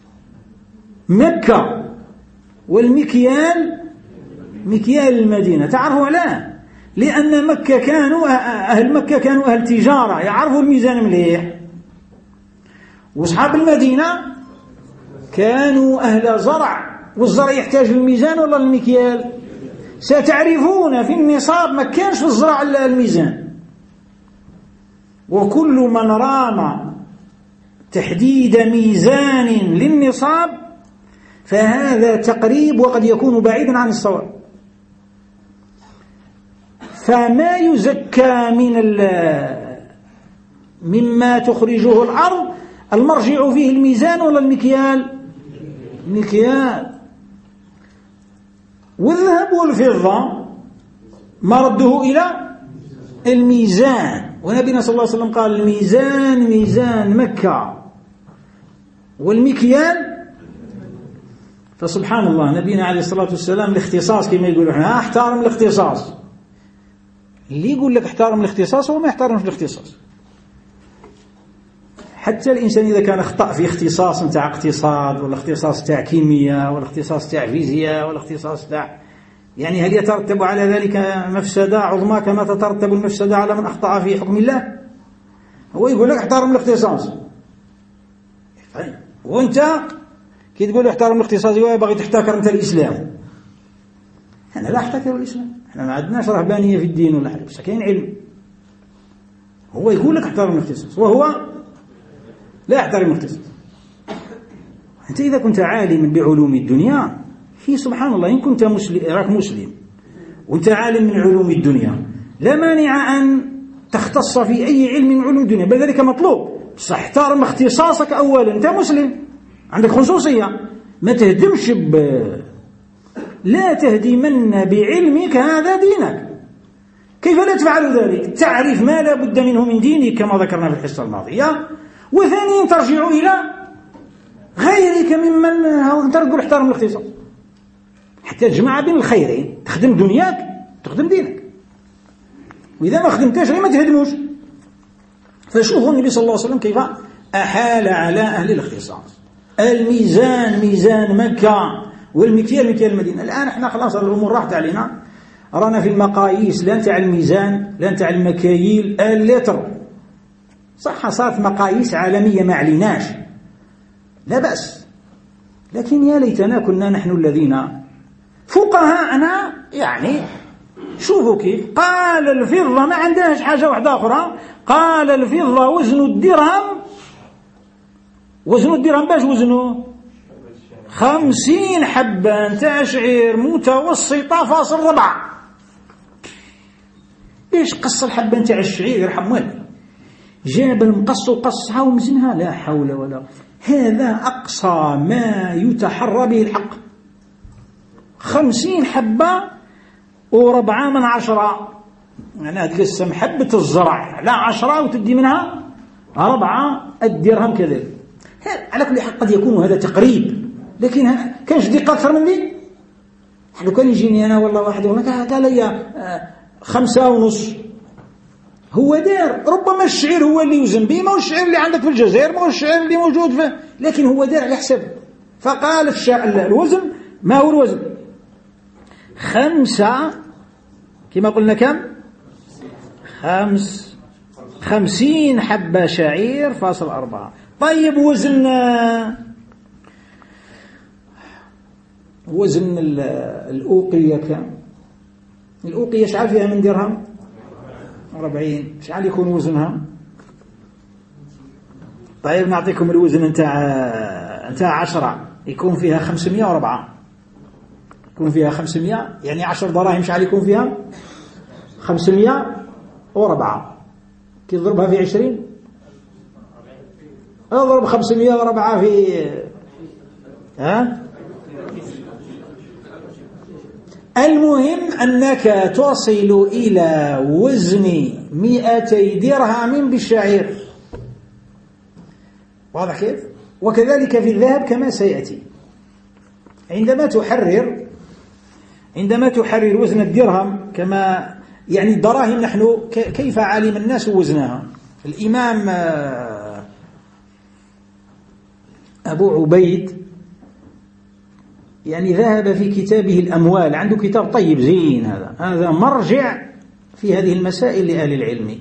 مكة، والمكيال مكيال المدينة. تعرفوا علاه؟ لأن مكة كانوا أهل مكة كانوا أهل تجارة، يعرفوا الميزان مليح، وأصحاب المدينة كانوا أهل زرع، والزرع يحتاج الميزان ولا المكيال؟ ستعرفون في النصاب ما كانش في الزرع الميزان. وكل من رام تحديد ميزان للنصاب فهذا تقريب وقد يكون بعيدا عن الصواب. فما يزكى مما تخرجه الأرض المرجع فيه الميزان ولا المكيال؟ المكيال. والذهب والفضة مرده إلى الميزان، ونبينا صلى الله عليه وسلم قال: الميزان ميزان مكة، والمكيال. فسبحان الله، نبينا عليه الصلاة والسلام الاختصاص كما يقولوا احنا، احترم الاختصاص. اللي يقول لك احترم الاختصاص هو ما يحترمش الاختصاص. حتى الإنسان إذا كان اخطأ في اختصاص نتاع اقتصاد، ولا اختصاص تاع كيمياء، ولا اختصاص تاع فيزياء، ولا اختصاص تاع، يعني هل يترتب على ذلك مفسدة عظمى كما تترتب المفسدة على من أخطأ في حكم الله؟ هو يقول لك احترم الاختصاص، وانت كي تقول احترم الاختصاص باغي تحتكر انت الإسلام. أنا لا احتكر الإسلام، احنا ما عندناش رهبانية في الدين ولا حاجة، بس كاين علم. هو يقول لك احترم الاختصاص وهو لا يحترم الاختصاص. أنت إذا كنت عالما بعلوم الدنيا، في سبحان الله، إن كنت راك مسلم وأنت عالم من علوم الدنيا، لا مانع أن تختص في أي علم من علوم الدنيا، بل ذلك مطلوب. صح، احترم اختصاصك أولا، أنت مسلم عندك خصوصية، ما تهدمش لا تهدمن بعلمك هذا دينك. كيف لا تفعل ذلك؟ تعرف ما لا بد منه من دينك كما ذكرنا في الحصة الماضية. وثانيا ترجع إلى غيرك ممن أنت تقول احترم الاختصاص، حتى تجمع بين الخيرين، تخدم دنياك تخدم دينك، وإذا ما خدمتاش ما تهدموش. فشوفوا النبي صلى الله عليه وسلم كيف أحال على أهل الاختصاص. الميزان ميزان مكة، والمكيال مكيال المدينة. الآن احنا خلاص الأمور راحت علينا، رانا في المقاييس لا نتاع الميزان لا نتاع المكاييل اللتر، صح صارت مقاييس عالمية ما عليناش لا بأس، لكن يا ليتنا كنا نحن الذين فقهاءنا يعني. شوفوا كيف قال الفضة ما عندهاش حاجة واحدة أخرى، قال الفضة وزن الدرهم، وزن الدرهم باش وزنه 50 حبة نتاع شعير متوسطة فاصل 4. ايش قص الحبة نتاع الشعير يرحم والدي، جاب المقص وقصها ومزنها، لا حول ولا، هذا أقصى ما يتحرى به الحق. 50 حبة و4 يعني هتقسم حبة الزرع لا 10 وتدي منها 4 الدرهم كذلك. على كل حال قد يكون هذا تقريب، لكن كانش دقة أكثر من ذي. لو كان يجيني أنا والله واحد قال لي 5.5، هو دار ربما الشعير هو اللي يوزن به، ما هو الشعير اللي عندك في الجزائر، ما هو الشعير اللي موجود فيه، لكن هو دار على حسابه. فقال الوزن ما هو الوزن 5 كما قلنا كم 50 حبة شعير فاصل 4. طيب وزن الأوقية كم؟ الأوقية شحال فيها من درهم؟ 40. شحال يكون وزنها؟ طيب نعطيكم الوزن نتاع 10 يكون فيها 504، يكون فيها 500 يعني 10 دراهم شحال يكون فيها 504. كي تضربها في 20 اضرب 504 في المهم أنك تصل إلى وزن 200 درهم بالشعير. واضح كيف؟ وكذلك في الذهب كما سيأتي. عندما تحرر وزن الدرهم كما يعني الدراهم نحن كيف علم الناس وزنها؟ الإمام أبو عبيد يعني ذهب في كتابه الأموال، عنده كتاب طيب زين، هذا مرجع في هذه المسائل لأهل العلم.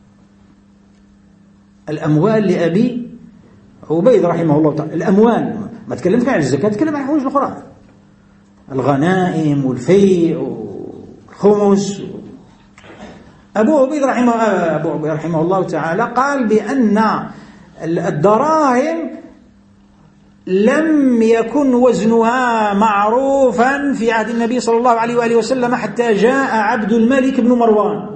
الأموال لأبي عبيد رحمه الله تعالى. الأموال ما تكلمت عن الزكاة، تكلم عن حوايج أخرى، الغنائم والفيء والخمس. أبو عبيد رحمه الله تعالى قال بأن الدراهم لم يكن وزنها معروفا في عهد النبي صلى الله عليه وآله وسلم حتى جاء عبد الملك بن مروان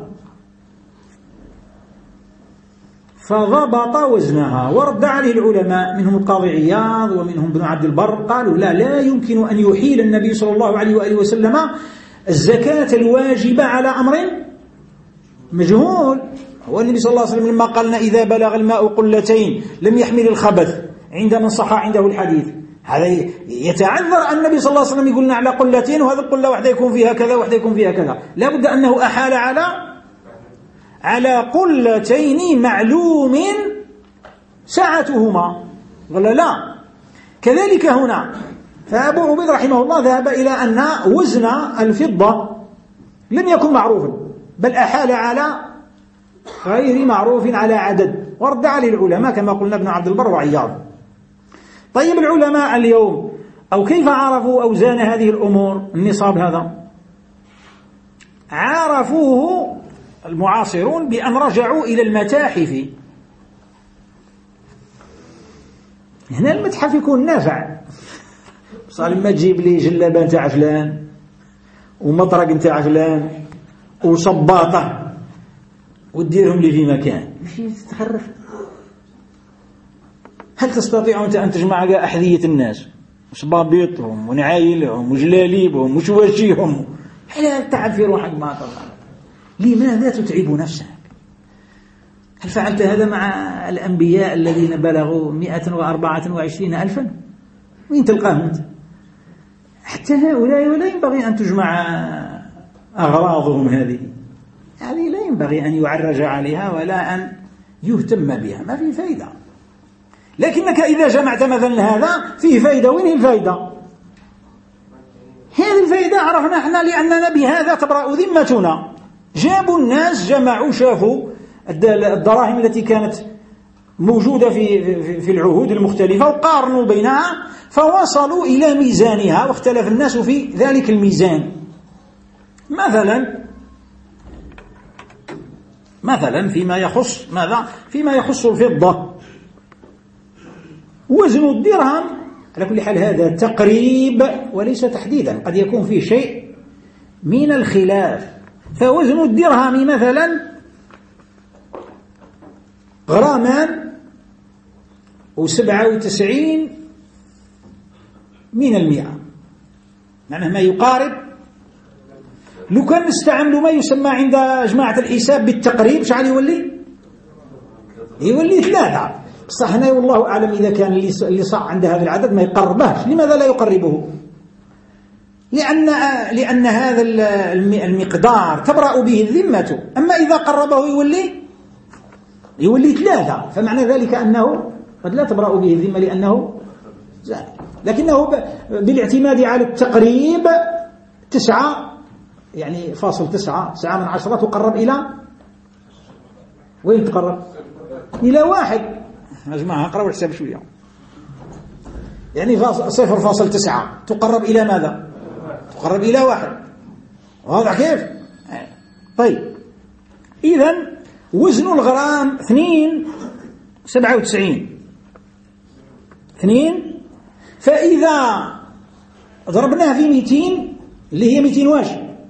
فضبط وزنها، ورد عليه العلماء منهم القاضي عياض ومنهم ابن عبد البر، قالوا لا يمكن أن يحيل النبي صلى الله عليه وآله وسلم الزكاة الواجبة على أمر مجهول. هو النبي صلى الله عليه وسلم لما قالنا إذا بلغ الماء قلتين لم يحمل الخبث عند من صح عنده الحديث، هذا يتعذر أن النبي صلى الله عليه وسلم يقولنا على قلتين، وهذا القلة واحدة يكون فيها كذا واحدة يكون فيها كذا، لابد أنه أحال على قلتين معلوم سعتهما، ولا لا؟ كذلك هنا فأبو عبيد رحمه الله ذهب إلى أن وزن الفضة لم يكن معروفا، بل أحال على غير معروف على عدد، ورد عليه العلماء كما قلنا ابن عبد البر وعياض. طيب العلماء اليوم أو كيف عرفوا أوزان هذه الأمور؟ النصاب هذا عرفوه المعاصرون بأن رجعوا إلى المتاحف. هنا المتحف يكون نافع، صار لما تجيب لي جلابة نتاع فلان ومطرق نتاع فلان وصباطة وديرهم لي في مكان، ماشي تتخرف. هل تستطيع أن تجمع أحذية الناس وصبابيطهم ونعايلهم وجلاليبهم وشواشيهم؟ لا تعب في روحك ما تظهر. لماذا تتعب نفسك؟ هل فعلت هذا مع الأنبياء الذين بلغوا 124,000؟ وين تلقاهم أنت؟ حتى هؤلاء ولا ينبغي أن تجمع أغراضهم هذه لا ينبغي أن يعرج عليها ولا أن يهتم بها، ما في فايدة. لكنك إذا جمعت مثلا هذا فيه فايدة، وين هي الفايدة؟ هذه الفائدة عرفنا احنا لأننا بهذا تبرأ ذمتنا. جابوا الناس، جمعوا، شافوا الدراهم التي كانت موجودة في العهود المختلفة وقارنوا بينها فوصلوا إلى ميزانها، واختلف الناس في ذلك الميزان. مثلا فيما يخص ماذا؟ فيما يخص الفضة، وزن الدرهم على كل حال هذا تقريب وليس تحديدا، قد يكون فيه شيء من الخلاف. فوزن الدرهم مثلا غرامان و97 من 100، معناه ما يقارب. لو كان نستعمل ما يسمى عند جماعة الحساب بالتقريب شحال يولي 3. بصح هنا والله أعلم إذا كان اللي صح عند هذا العدد ما يقربهش. لماذا لا يقربه؟ لأن هذا المقدار تبرأ به الذمة، أما إذا قربه يولي 3، فمعنى ذلك أنه قد لا تبرأ به الذمة لأنه زاد، لكنه بالاعتماد على التقريب 9 يعني فاصل 9 من 10 تقرب إلى وين تقرب؟ إلى 1. يا جماعة قرأوا الحساب شوية، يعني 0.9 تقرب إلى ماذا؟ تقرب إلى 1. واضح كيف؟ طيب إذن وزن الغرام 2.97 فإذا ضربناها في 200 اللي هي 200 واش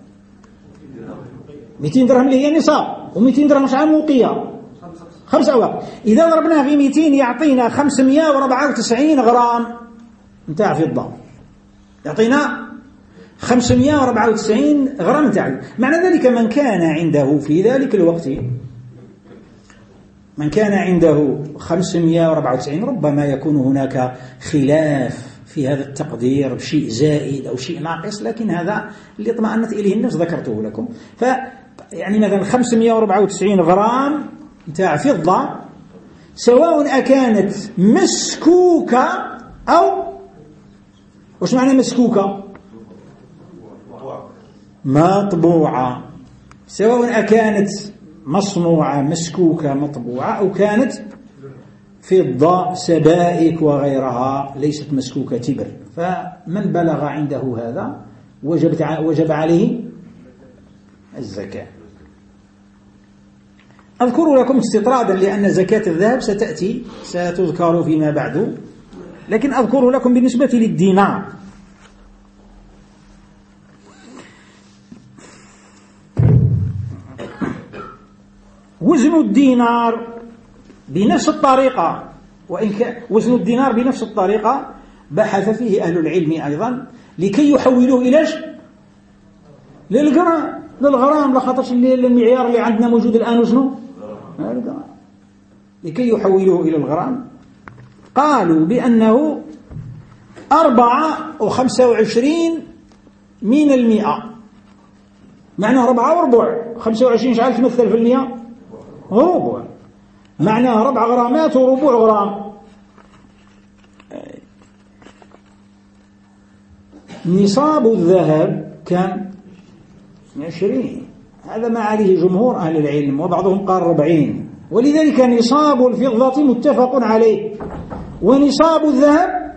200 درهم اللي هي نصاب، و200 درهم شحال موقية 5 أواق. إذا ضربناها في 200 يعطينا 594 غرام نتاع فضة، يعطينا 594 غرام نتاع. معنى ذلك من كان عنده في ذلك الوقت، من كان عنده 594 ربما يكون هناك خلاف في هذا التقدير بشيء زائد أو شيء ناقص، لكن هذا اللي اطمأنت إليه النفس ذكرته لكم. يعني مثلا 594 غرام نتاع فضة سواء أكانت مسكوكة أو وش معنى مسكوكة؟ مطبوعة. سواء أكانت مصنوعة مسكوكة مطبوعة أو كانت فضة سبائك وغيرها ليست مسكوكة تبر، فمن بلغ عنده هذا وجب عليه الزكاة. أذكر لكم استطرادا لأن زكاة الذهب ستذكر فيما بعد، لكن أذكر لكم بالنسبة للدينار. وزن الدينار بنفس الطريقة، وإن كان وزن الدينار بنفس الطريقة بحث فيه أهل العلم أيضا لكي يحولوه إلى للغرام، لخاطرش المعيار اللي عندنا موجود الآن وزنه لكي يحولوه إلى الغرام. قالوا بأنه 4.25 من 100، معناه 4 وربع. 25 شحال تمثل في 100؟ ربع، معناه 4 غرامات وربع غرام. نصاب الذهب كان 20، هذا ما عليه جمهور أهل العلم، وبعضهم قال 40. ولذلك نصاب الفضة متفق عليه، ونصاب الذهب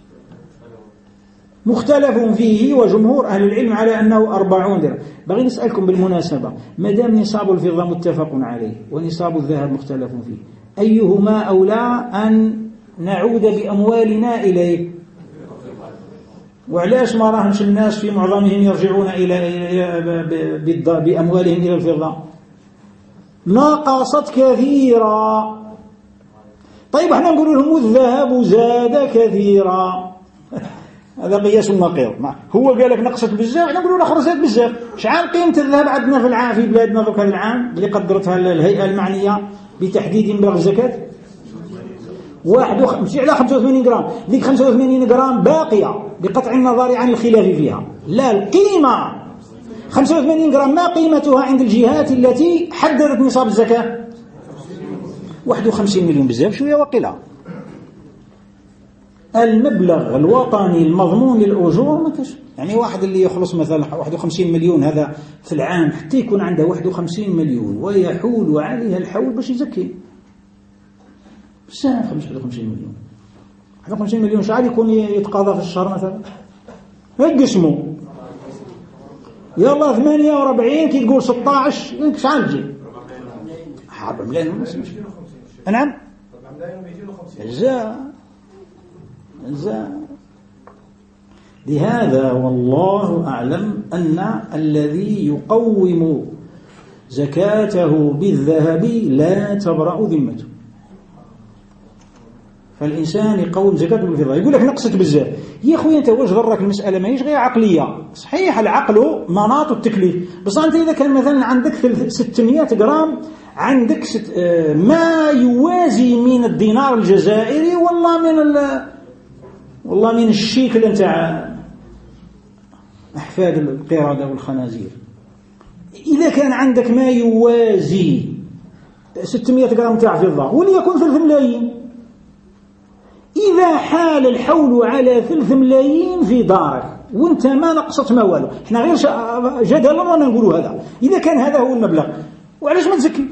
مختلف فيه، وجمهور أهل العلم على أنه 40 درهم. بغي نسألكم بالمناسبة، ما دام نصاب الفضة متفق عليه ونصاب الذهب مختلف فيه، أيهما أولى أن نعود بأموالنا إليه؟ وعلاش ما راهمش الناس في معظمهم يرجعون بأموالهم إلى الفضة؟ نقصت كثيرا. طيب احنا نقول لهم الذهب زاد كثيرا، هذا قياس نقيض. هو قال لك نقصت بزاف، احنا نقولوا الاخر زاد بزاف. شحال قيمة الذهب عندنا في العام في بلادنا ذوك هذا العام اللي قدرتها الهيئة المعنية بتحديد مبلغ الزكاة؟ مش على 85 جرام، ذيك 85 جرام باقية بقطع النظر عن الخلاف فيها. لا، القيمة 85 جرام ما قيمتها عند الجهات التي حددت نصاب الزكاة؟ 51 مليون بزاف شوية وقيلة. المبلغ الوطني المضمون للأجور ما كاش. يعني واحد اللي يخلص مثلا 51 مليون هذا في العام حتى يكون عنده 51 مليون ويحول عليها الحول باش يزكي بساعة 51 مليون 51 مليون شحال يكون يتقاضى في الشهر مثلا يقسموا يلا 48 كي تقول 16 شحال تجي 4 ملايين ونص. نعم جزاء لهذا والله أعلم أن الذي يقوم زكاته بالذهب لا تبرأ ذمته. فالإنسان يقوم زكاته بالفضة. يقول لك نقصت بزاف يا أخوي أنت واش ضرك المسألة ما هيش غير عقلية. صحيح العقل مناط التكليف بس أنت إذا كان مثلا عندك 600 جرام عندك ما يوازي من الدينار الجزائري والله من الشيكل نتاع أحفاد القردة والخنازير. إذا كان عندك ما يوازي 600 جرام تاع فضة وليكن 3 ملايين إذا حال الحول على 3 ملايين في دارك وانت ما نقصت ما والو احنا غير جدلا رانا نقولوا هذا إذا كان هذا هو المبلغ وعلاش ما تزكي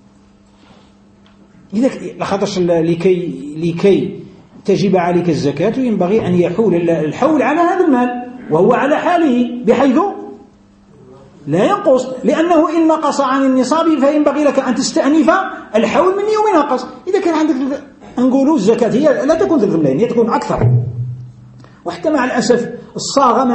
إذا لخاطرش لكي تجب عليك الزكاة ينبغي أن يحول الحول على هذا المال وهو على حاله بحيث لا ينقص لأنه إن نقص عن النصاب فينبغي لك أن تستأنف الحول من يوم نقص. إذا كان عندك نقولوا الزكاة هي لا تكون 3 ملايين هي تكون أكثر. وحتى مع الأسف الصاغة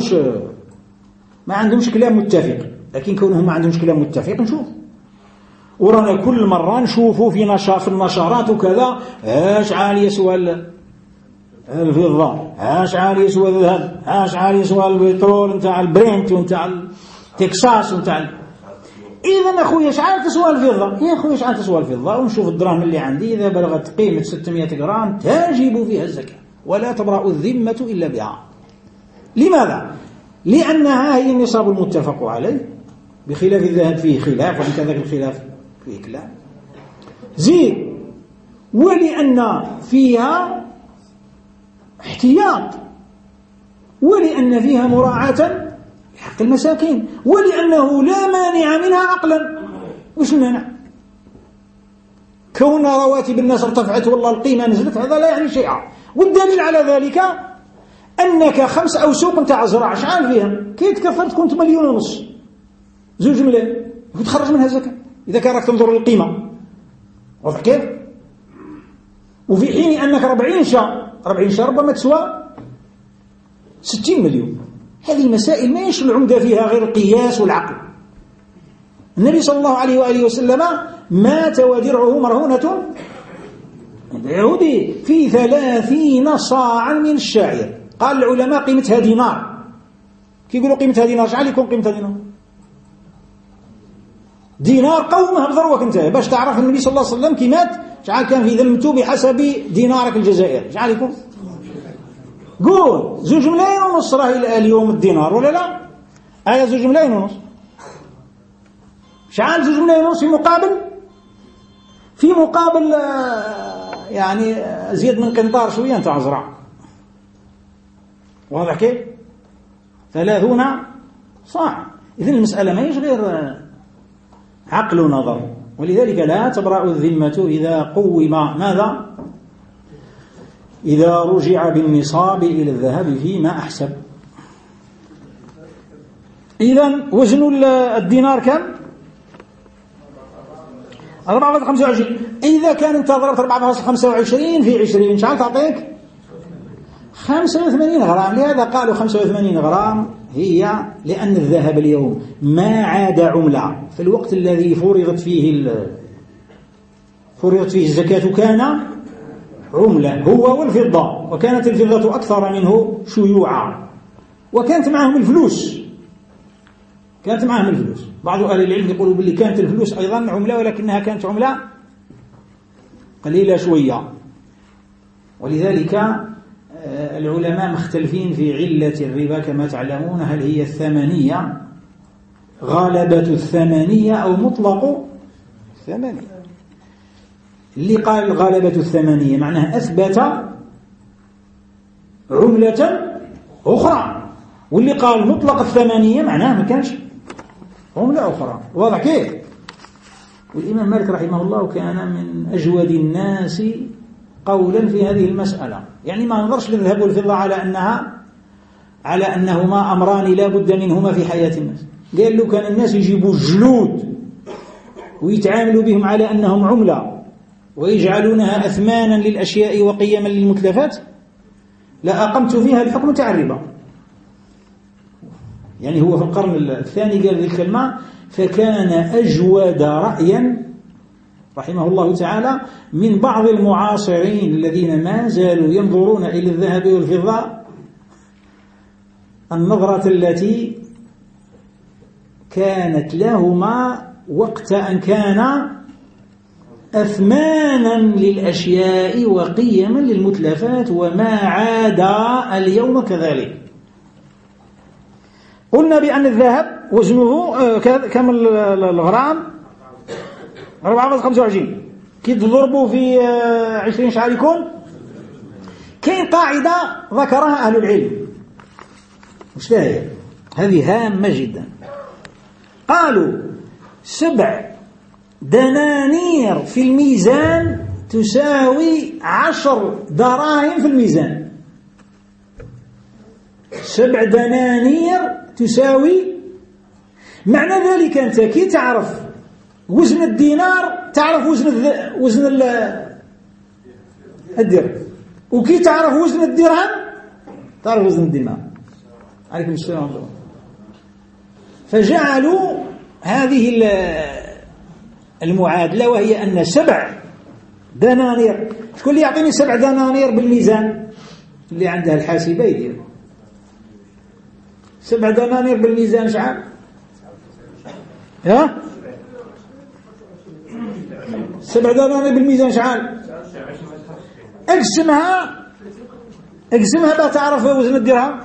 ما عندهمش كلام متفق لكن كونهم ما عندهمش كلام متفق نشوف ورانا كل مرة نشوفوا في النشرات وكذا شحال يسوى الفضة شحال يسوى الذهب شحال يسوى البترول نتاع البرنت ونتاع التكساس ونتاع إذا أخويا شحال تسوى الفضة يا أخويا شحال تسوى الفضة ونشوف الدراهم اللي عندي إذا بلغت قيمة 600 جرام تجب فيها الزكاة ولا تبرأ الذمة إلا بها. لماذا؟ لأنها هي النصاب المتفق عليه بخلاف الذهب فيه خلاف وكذلك الخلاف فيه كلام زيد ولأن فيها احتياط ولأن فيها مراعاة لحق المساكين ولأنه لا مانع منها عقلا. وش المانع؟ كون رواتب الناس ارتفعت والله القيمة نزلت هذا لا يعني شيئا. والدليل على ذلك أنك 5 أوسوق نتاع زراعة شحال فيها كي تكثر تكون 8 مليون ونص 2 ملايين وتخرج منها زكاة إذا كان راك تنظر للقيمة واضح كيف؟ وفي حين أنك 40 شهر ربما تسوى 60 مليون. هذه المسائل ما يش العمدة فيها غير القياس والعقل. النبي صلى الله عليه وآله وسلم مات ودرعه مرهونة اليهودي في 30 صاعا من الشعير. قال العلماء قيمتها دينار. كي يقولوا قيمتها دينار شحال يكون قيمتها دينار؟ دينار قومها بضروك انت باش تعرف النبي صلى الله عليه وسلم كي مات شحال كان في ذمته بحسب دينارك الجزائري شحال يكون؟ قول 2 ملايين ونص راهي اليوم الدينار ولا لا؟ 2 ملايين ونص شحال 2 ملايين ونص في مقابل يعني زيد من قنطار شوية انت عزرع واضح كيف؟ 30 صاع. إذن المسألة ما هيش غير عقل ونظر. ولذلك لا تبرأ الذمة إذا قوم ماذا؟ إذا رجع بالنصاب إلى الذهب فيما أحسب. إذن وزن الدينار كم؟ 4.25. إذا كان انت ضربت 4.25 في 20 شحال تعطيك؟ 85 غرام. لهذا قالوا 85 غرام هي لأن الذهب اليوم ما عاد عملة. في الوقت الذي فرضت فيه الزكاة كان عملة هو والفضة وكانت الفضة أكثر منه شيوعا وكانت معهم الفلوس بعض أهل العلم يقولوا باللي كانت الفلوس أيضا عملة ولكنها كانت عملة قليلة شوية. ولذلك العلماء مختلفين في علة الربا كما تعلمون هل هي الثمنية غالبة الثمنية أو مطلق الثمنية. اللي قال غالبة الثمنية معناه أثبت عملة أخرى. واللي قال مطلق الثمانية معناه ما كانش عملة أخرى. واضح كيف؟ والإمام مالك رحمه الله كان من أجود الناس قولا في هذه المسألة. يعني ما نظرش للذهب والفضة على أنهما أمران لا بد منهما في حياة الناس. قال له كان الناس يجيبوا الجلود ويتعاملوا بهم على أنهم عملة ويجعلونها أثمانا للأشياء وقيما للمتلفات، لا أقمت فيها الحكم تعربا. يعني هو في القرن الثاني قال ذي الكلمة، فكان أجود رأيا رحمه الله تعالى من بعض المعاصرين الذين ما زالوا ينظرون إلى الذهب والفضة النظرة التي كانت لهما وقت أن كان أثمانا للأشياء وقيما للمتلفات، وما عاد اليوم كذلك. قلنا بأن الذهب وزنه كم الغرام؟ 4.25. كي تضربوا في 20 شحال يكون؟ كاين قاعدة ذكرها أهل العلم، وش هي؟ هذه هامة جدا. قالوا 7 دنانير في الميزان تساوي 10 دراهم في الميزان. 7 دنانير تساوي، معنى ذلك أنت كي تعرف وزن الدينار تعرف وزن الدرهم، وكي تعرف وزن الدرهم تعرف وزن الدينار. عليكم السلام ورحمة الله. فجعلوا هذه المعادلة، وهي أن 7 دنانير، شكون اللي يعطيني 7 دنانير بالميزان؟ اللي عندها الحاسبة يدير 7 دنانير بالميزان شحال؟ ها؟ 7 دنانير بالميزان شحال؟ اقسمها بقى تعرف وزن الدرهم.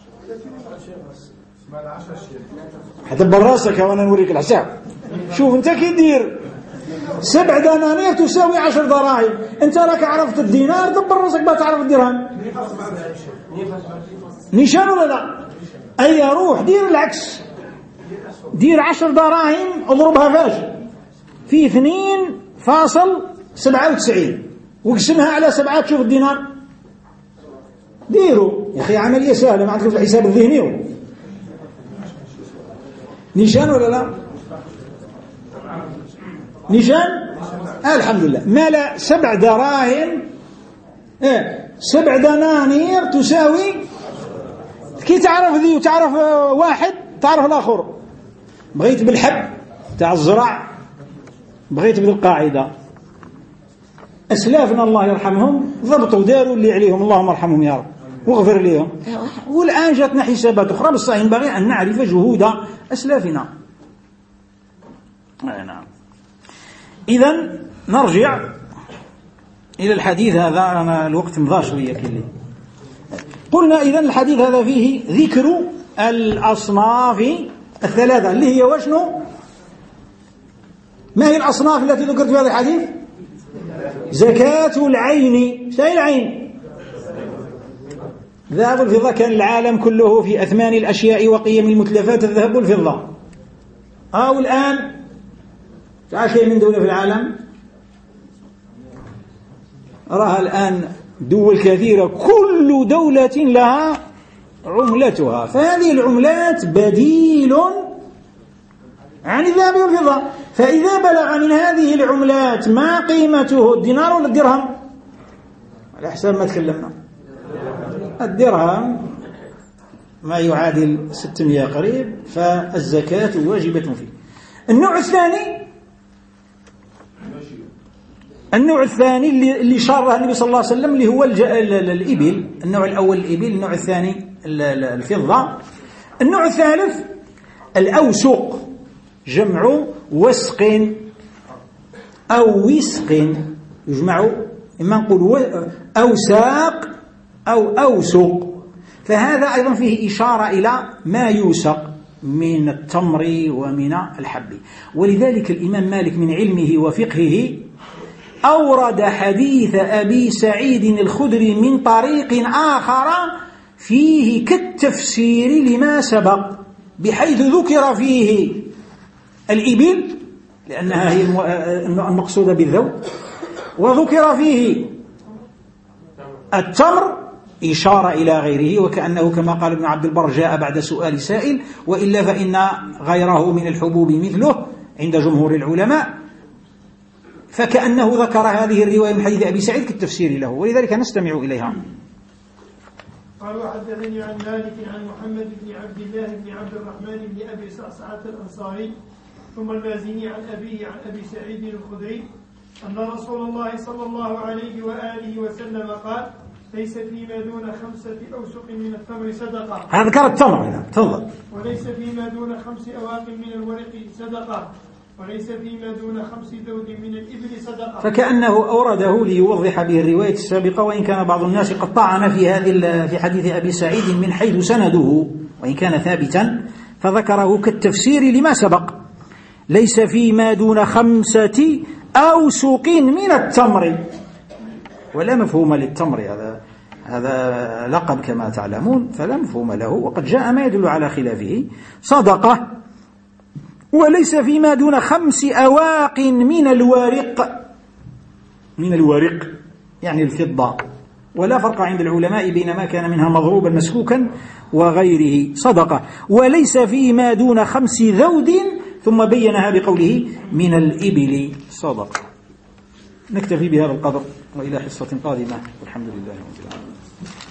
حتى براسك وانا نوريك الحساب. شوف انت كي دير 7 دنانير تساوي 10 دراهم، انت راك عرفت الدينار، دبر راسك بقى تعرف الدرهم. نيشان ولا لا؟ اي روح دير العكس، دير 10 دراهم اضربها فاش في 2.97 واقسمها على 7 تشوف الدينار. ديروا يا اخي، عمليه سهله، ما عندكم الحساب الذهني. نيشان ولا لا؟ نيشان؟ الحمد لله. ما لا 7 دراهم 7 دنانير تساوي، كي تعرف ذي وتعرف واحد تعرف الآخر. بغيت بالحب تاع الزرع، بغيت بالقاعدة. أسلافنا الله يرحمهم ضبطوا داروا اللي عليهم، اللهم ارحمهم يا رب واغفر لهم. والآن جاتنا حسابات أخرى، بس ينبغي أن نعرف جهود أسلافنا. نعم. إذن نرجع إلى الحديث هذا، أنا الوقت مضى شوية كلي. قلنا إذن الحديث هذا فيه ذكر الأصناف الثلاثة اللي هي وشنو؟ ما هي الأصناف التي ذكرت في هذا الحديث؟ زكاة العين. شيء العين؟ الذهب والفضة. كان العالم كله في أثمان الأشياء وقيم المتلفات الذهب والفضة. والآن تعال شيء من دولة في العالم أراها الآن دول كثيرة، كل دولة لها عملتها، فهذه العملات بديل عن الذهب والفضة. فإذا بلغ من هذه العملات ما قيمته، الدينار ولا الدرهم؟ على حسب ما تكلمنا، الدرهم ما يعادل 600 قريب، فالزكاة واجبة فيه. النوع الثاني اللي شاره النبي صلى الله عليه وسلم اللي هو الإبل. النوع الأول الإبل، النوع الثاني الفضة. النوع الثالث الأوسق، جمع وسق أو وسق، يجمع، إما نقول أوساق أو أوسق. فهذا أيضا فيه إشارة إلى ما يوسق من التمر ومن الحب. ولذلك الإمام مالك من علمه وفقهه أورد حديث أبي سعيد الخدري من طريق آخر فيه كالتفسير لما سبق، بحيث ذكر فيه الإبل لأنها هي المقصودة بالذوق، وذكر فيه التمر إشارة إلى غيره، وكأنه كما قال ابن عبد البر جاء بعد سؤال سائل، وإلا فإن غيره من الحبوب مثله عند جمهور العلماء، فكأنه ذكر هذه الرواية من حديث أبي سعيد كالتفسير له، ولذلك نستمع إليها. قال وحدثني عن مالك عن محمد بن عبد الله بن عبد الرحمن بن أبي صعصعة الأنصاري ثم المازني عن أبيه عن أبي سعيد الخدري أن رسول الله صلى الله عليه وآله وسلم قال ليس فيما دون 5 أوسق من التمر صدقة. هذا ذكر التمر هنا، تفضل. وليس فيما دون 5 أواق من الورق صدقة، وليس فيما دون 5 ذود من الإبل صدقة. فكأنه أورده ليوضح به الرواية السابقة، وإن كان بعض الناس قد طعن في حديث أبي سعيد من حيث سنده وإن كان ثابتا، فذكره كالتفسير لما سبق. ليس فيما دون 5 أوسق من التمر، ولا مفهوم للتمر، هذا لقب كما تعلمون فلا مفهوم له، وقد جاء ما يدل على خلافه صدقة. وليس فيما دون 5 أواق من الورق يعني الفضة، ولا فرق عند العلماء بين ما كان منها مضروبا مسكوكا وغيره صدقة. وليس فيما دون 5 ذود، ثم بينها بقوله من الإبل صدقة. نكتفي بهذا القدر، وإلى حصة قادمة، والحمد لله رب العالمين.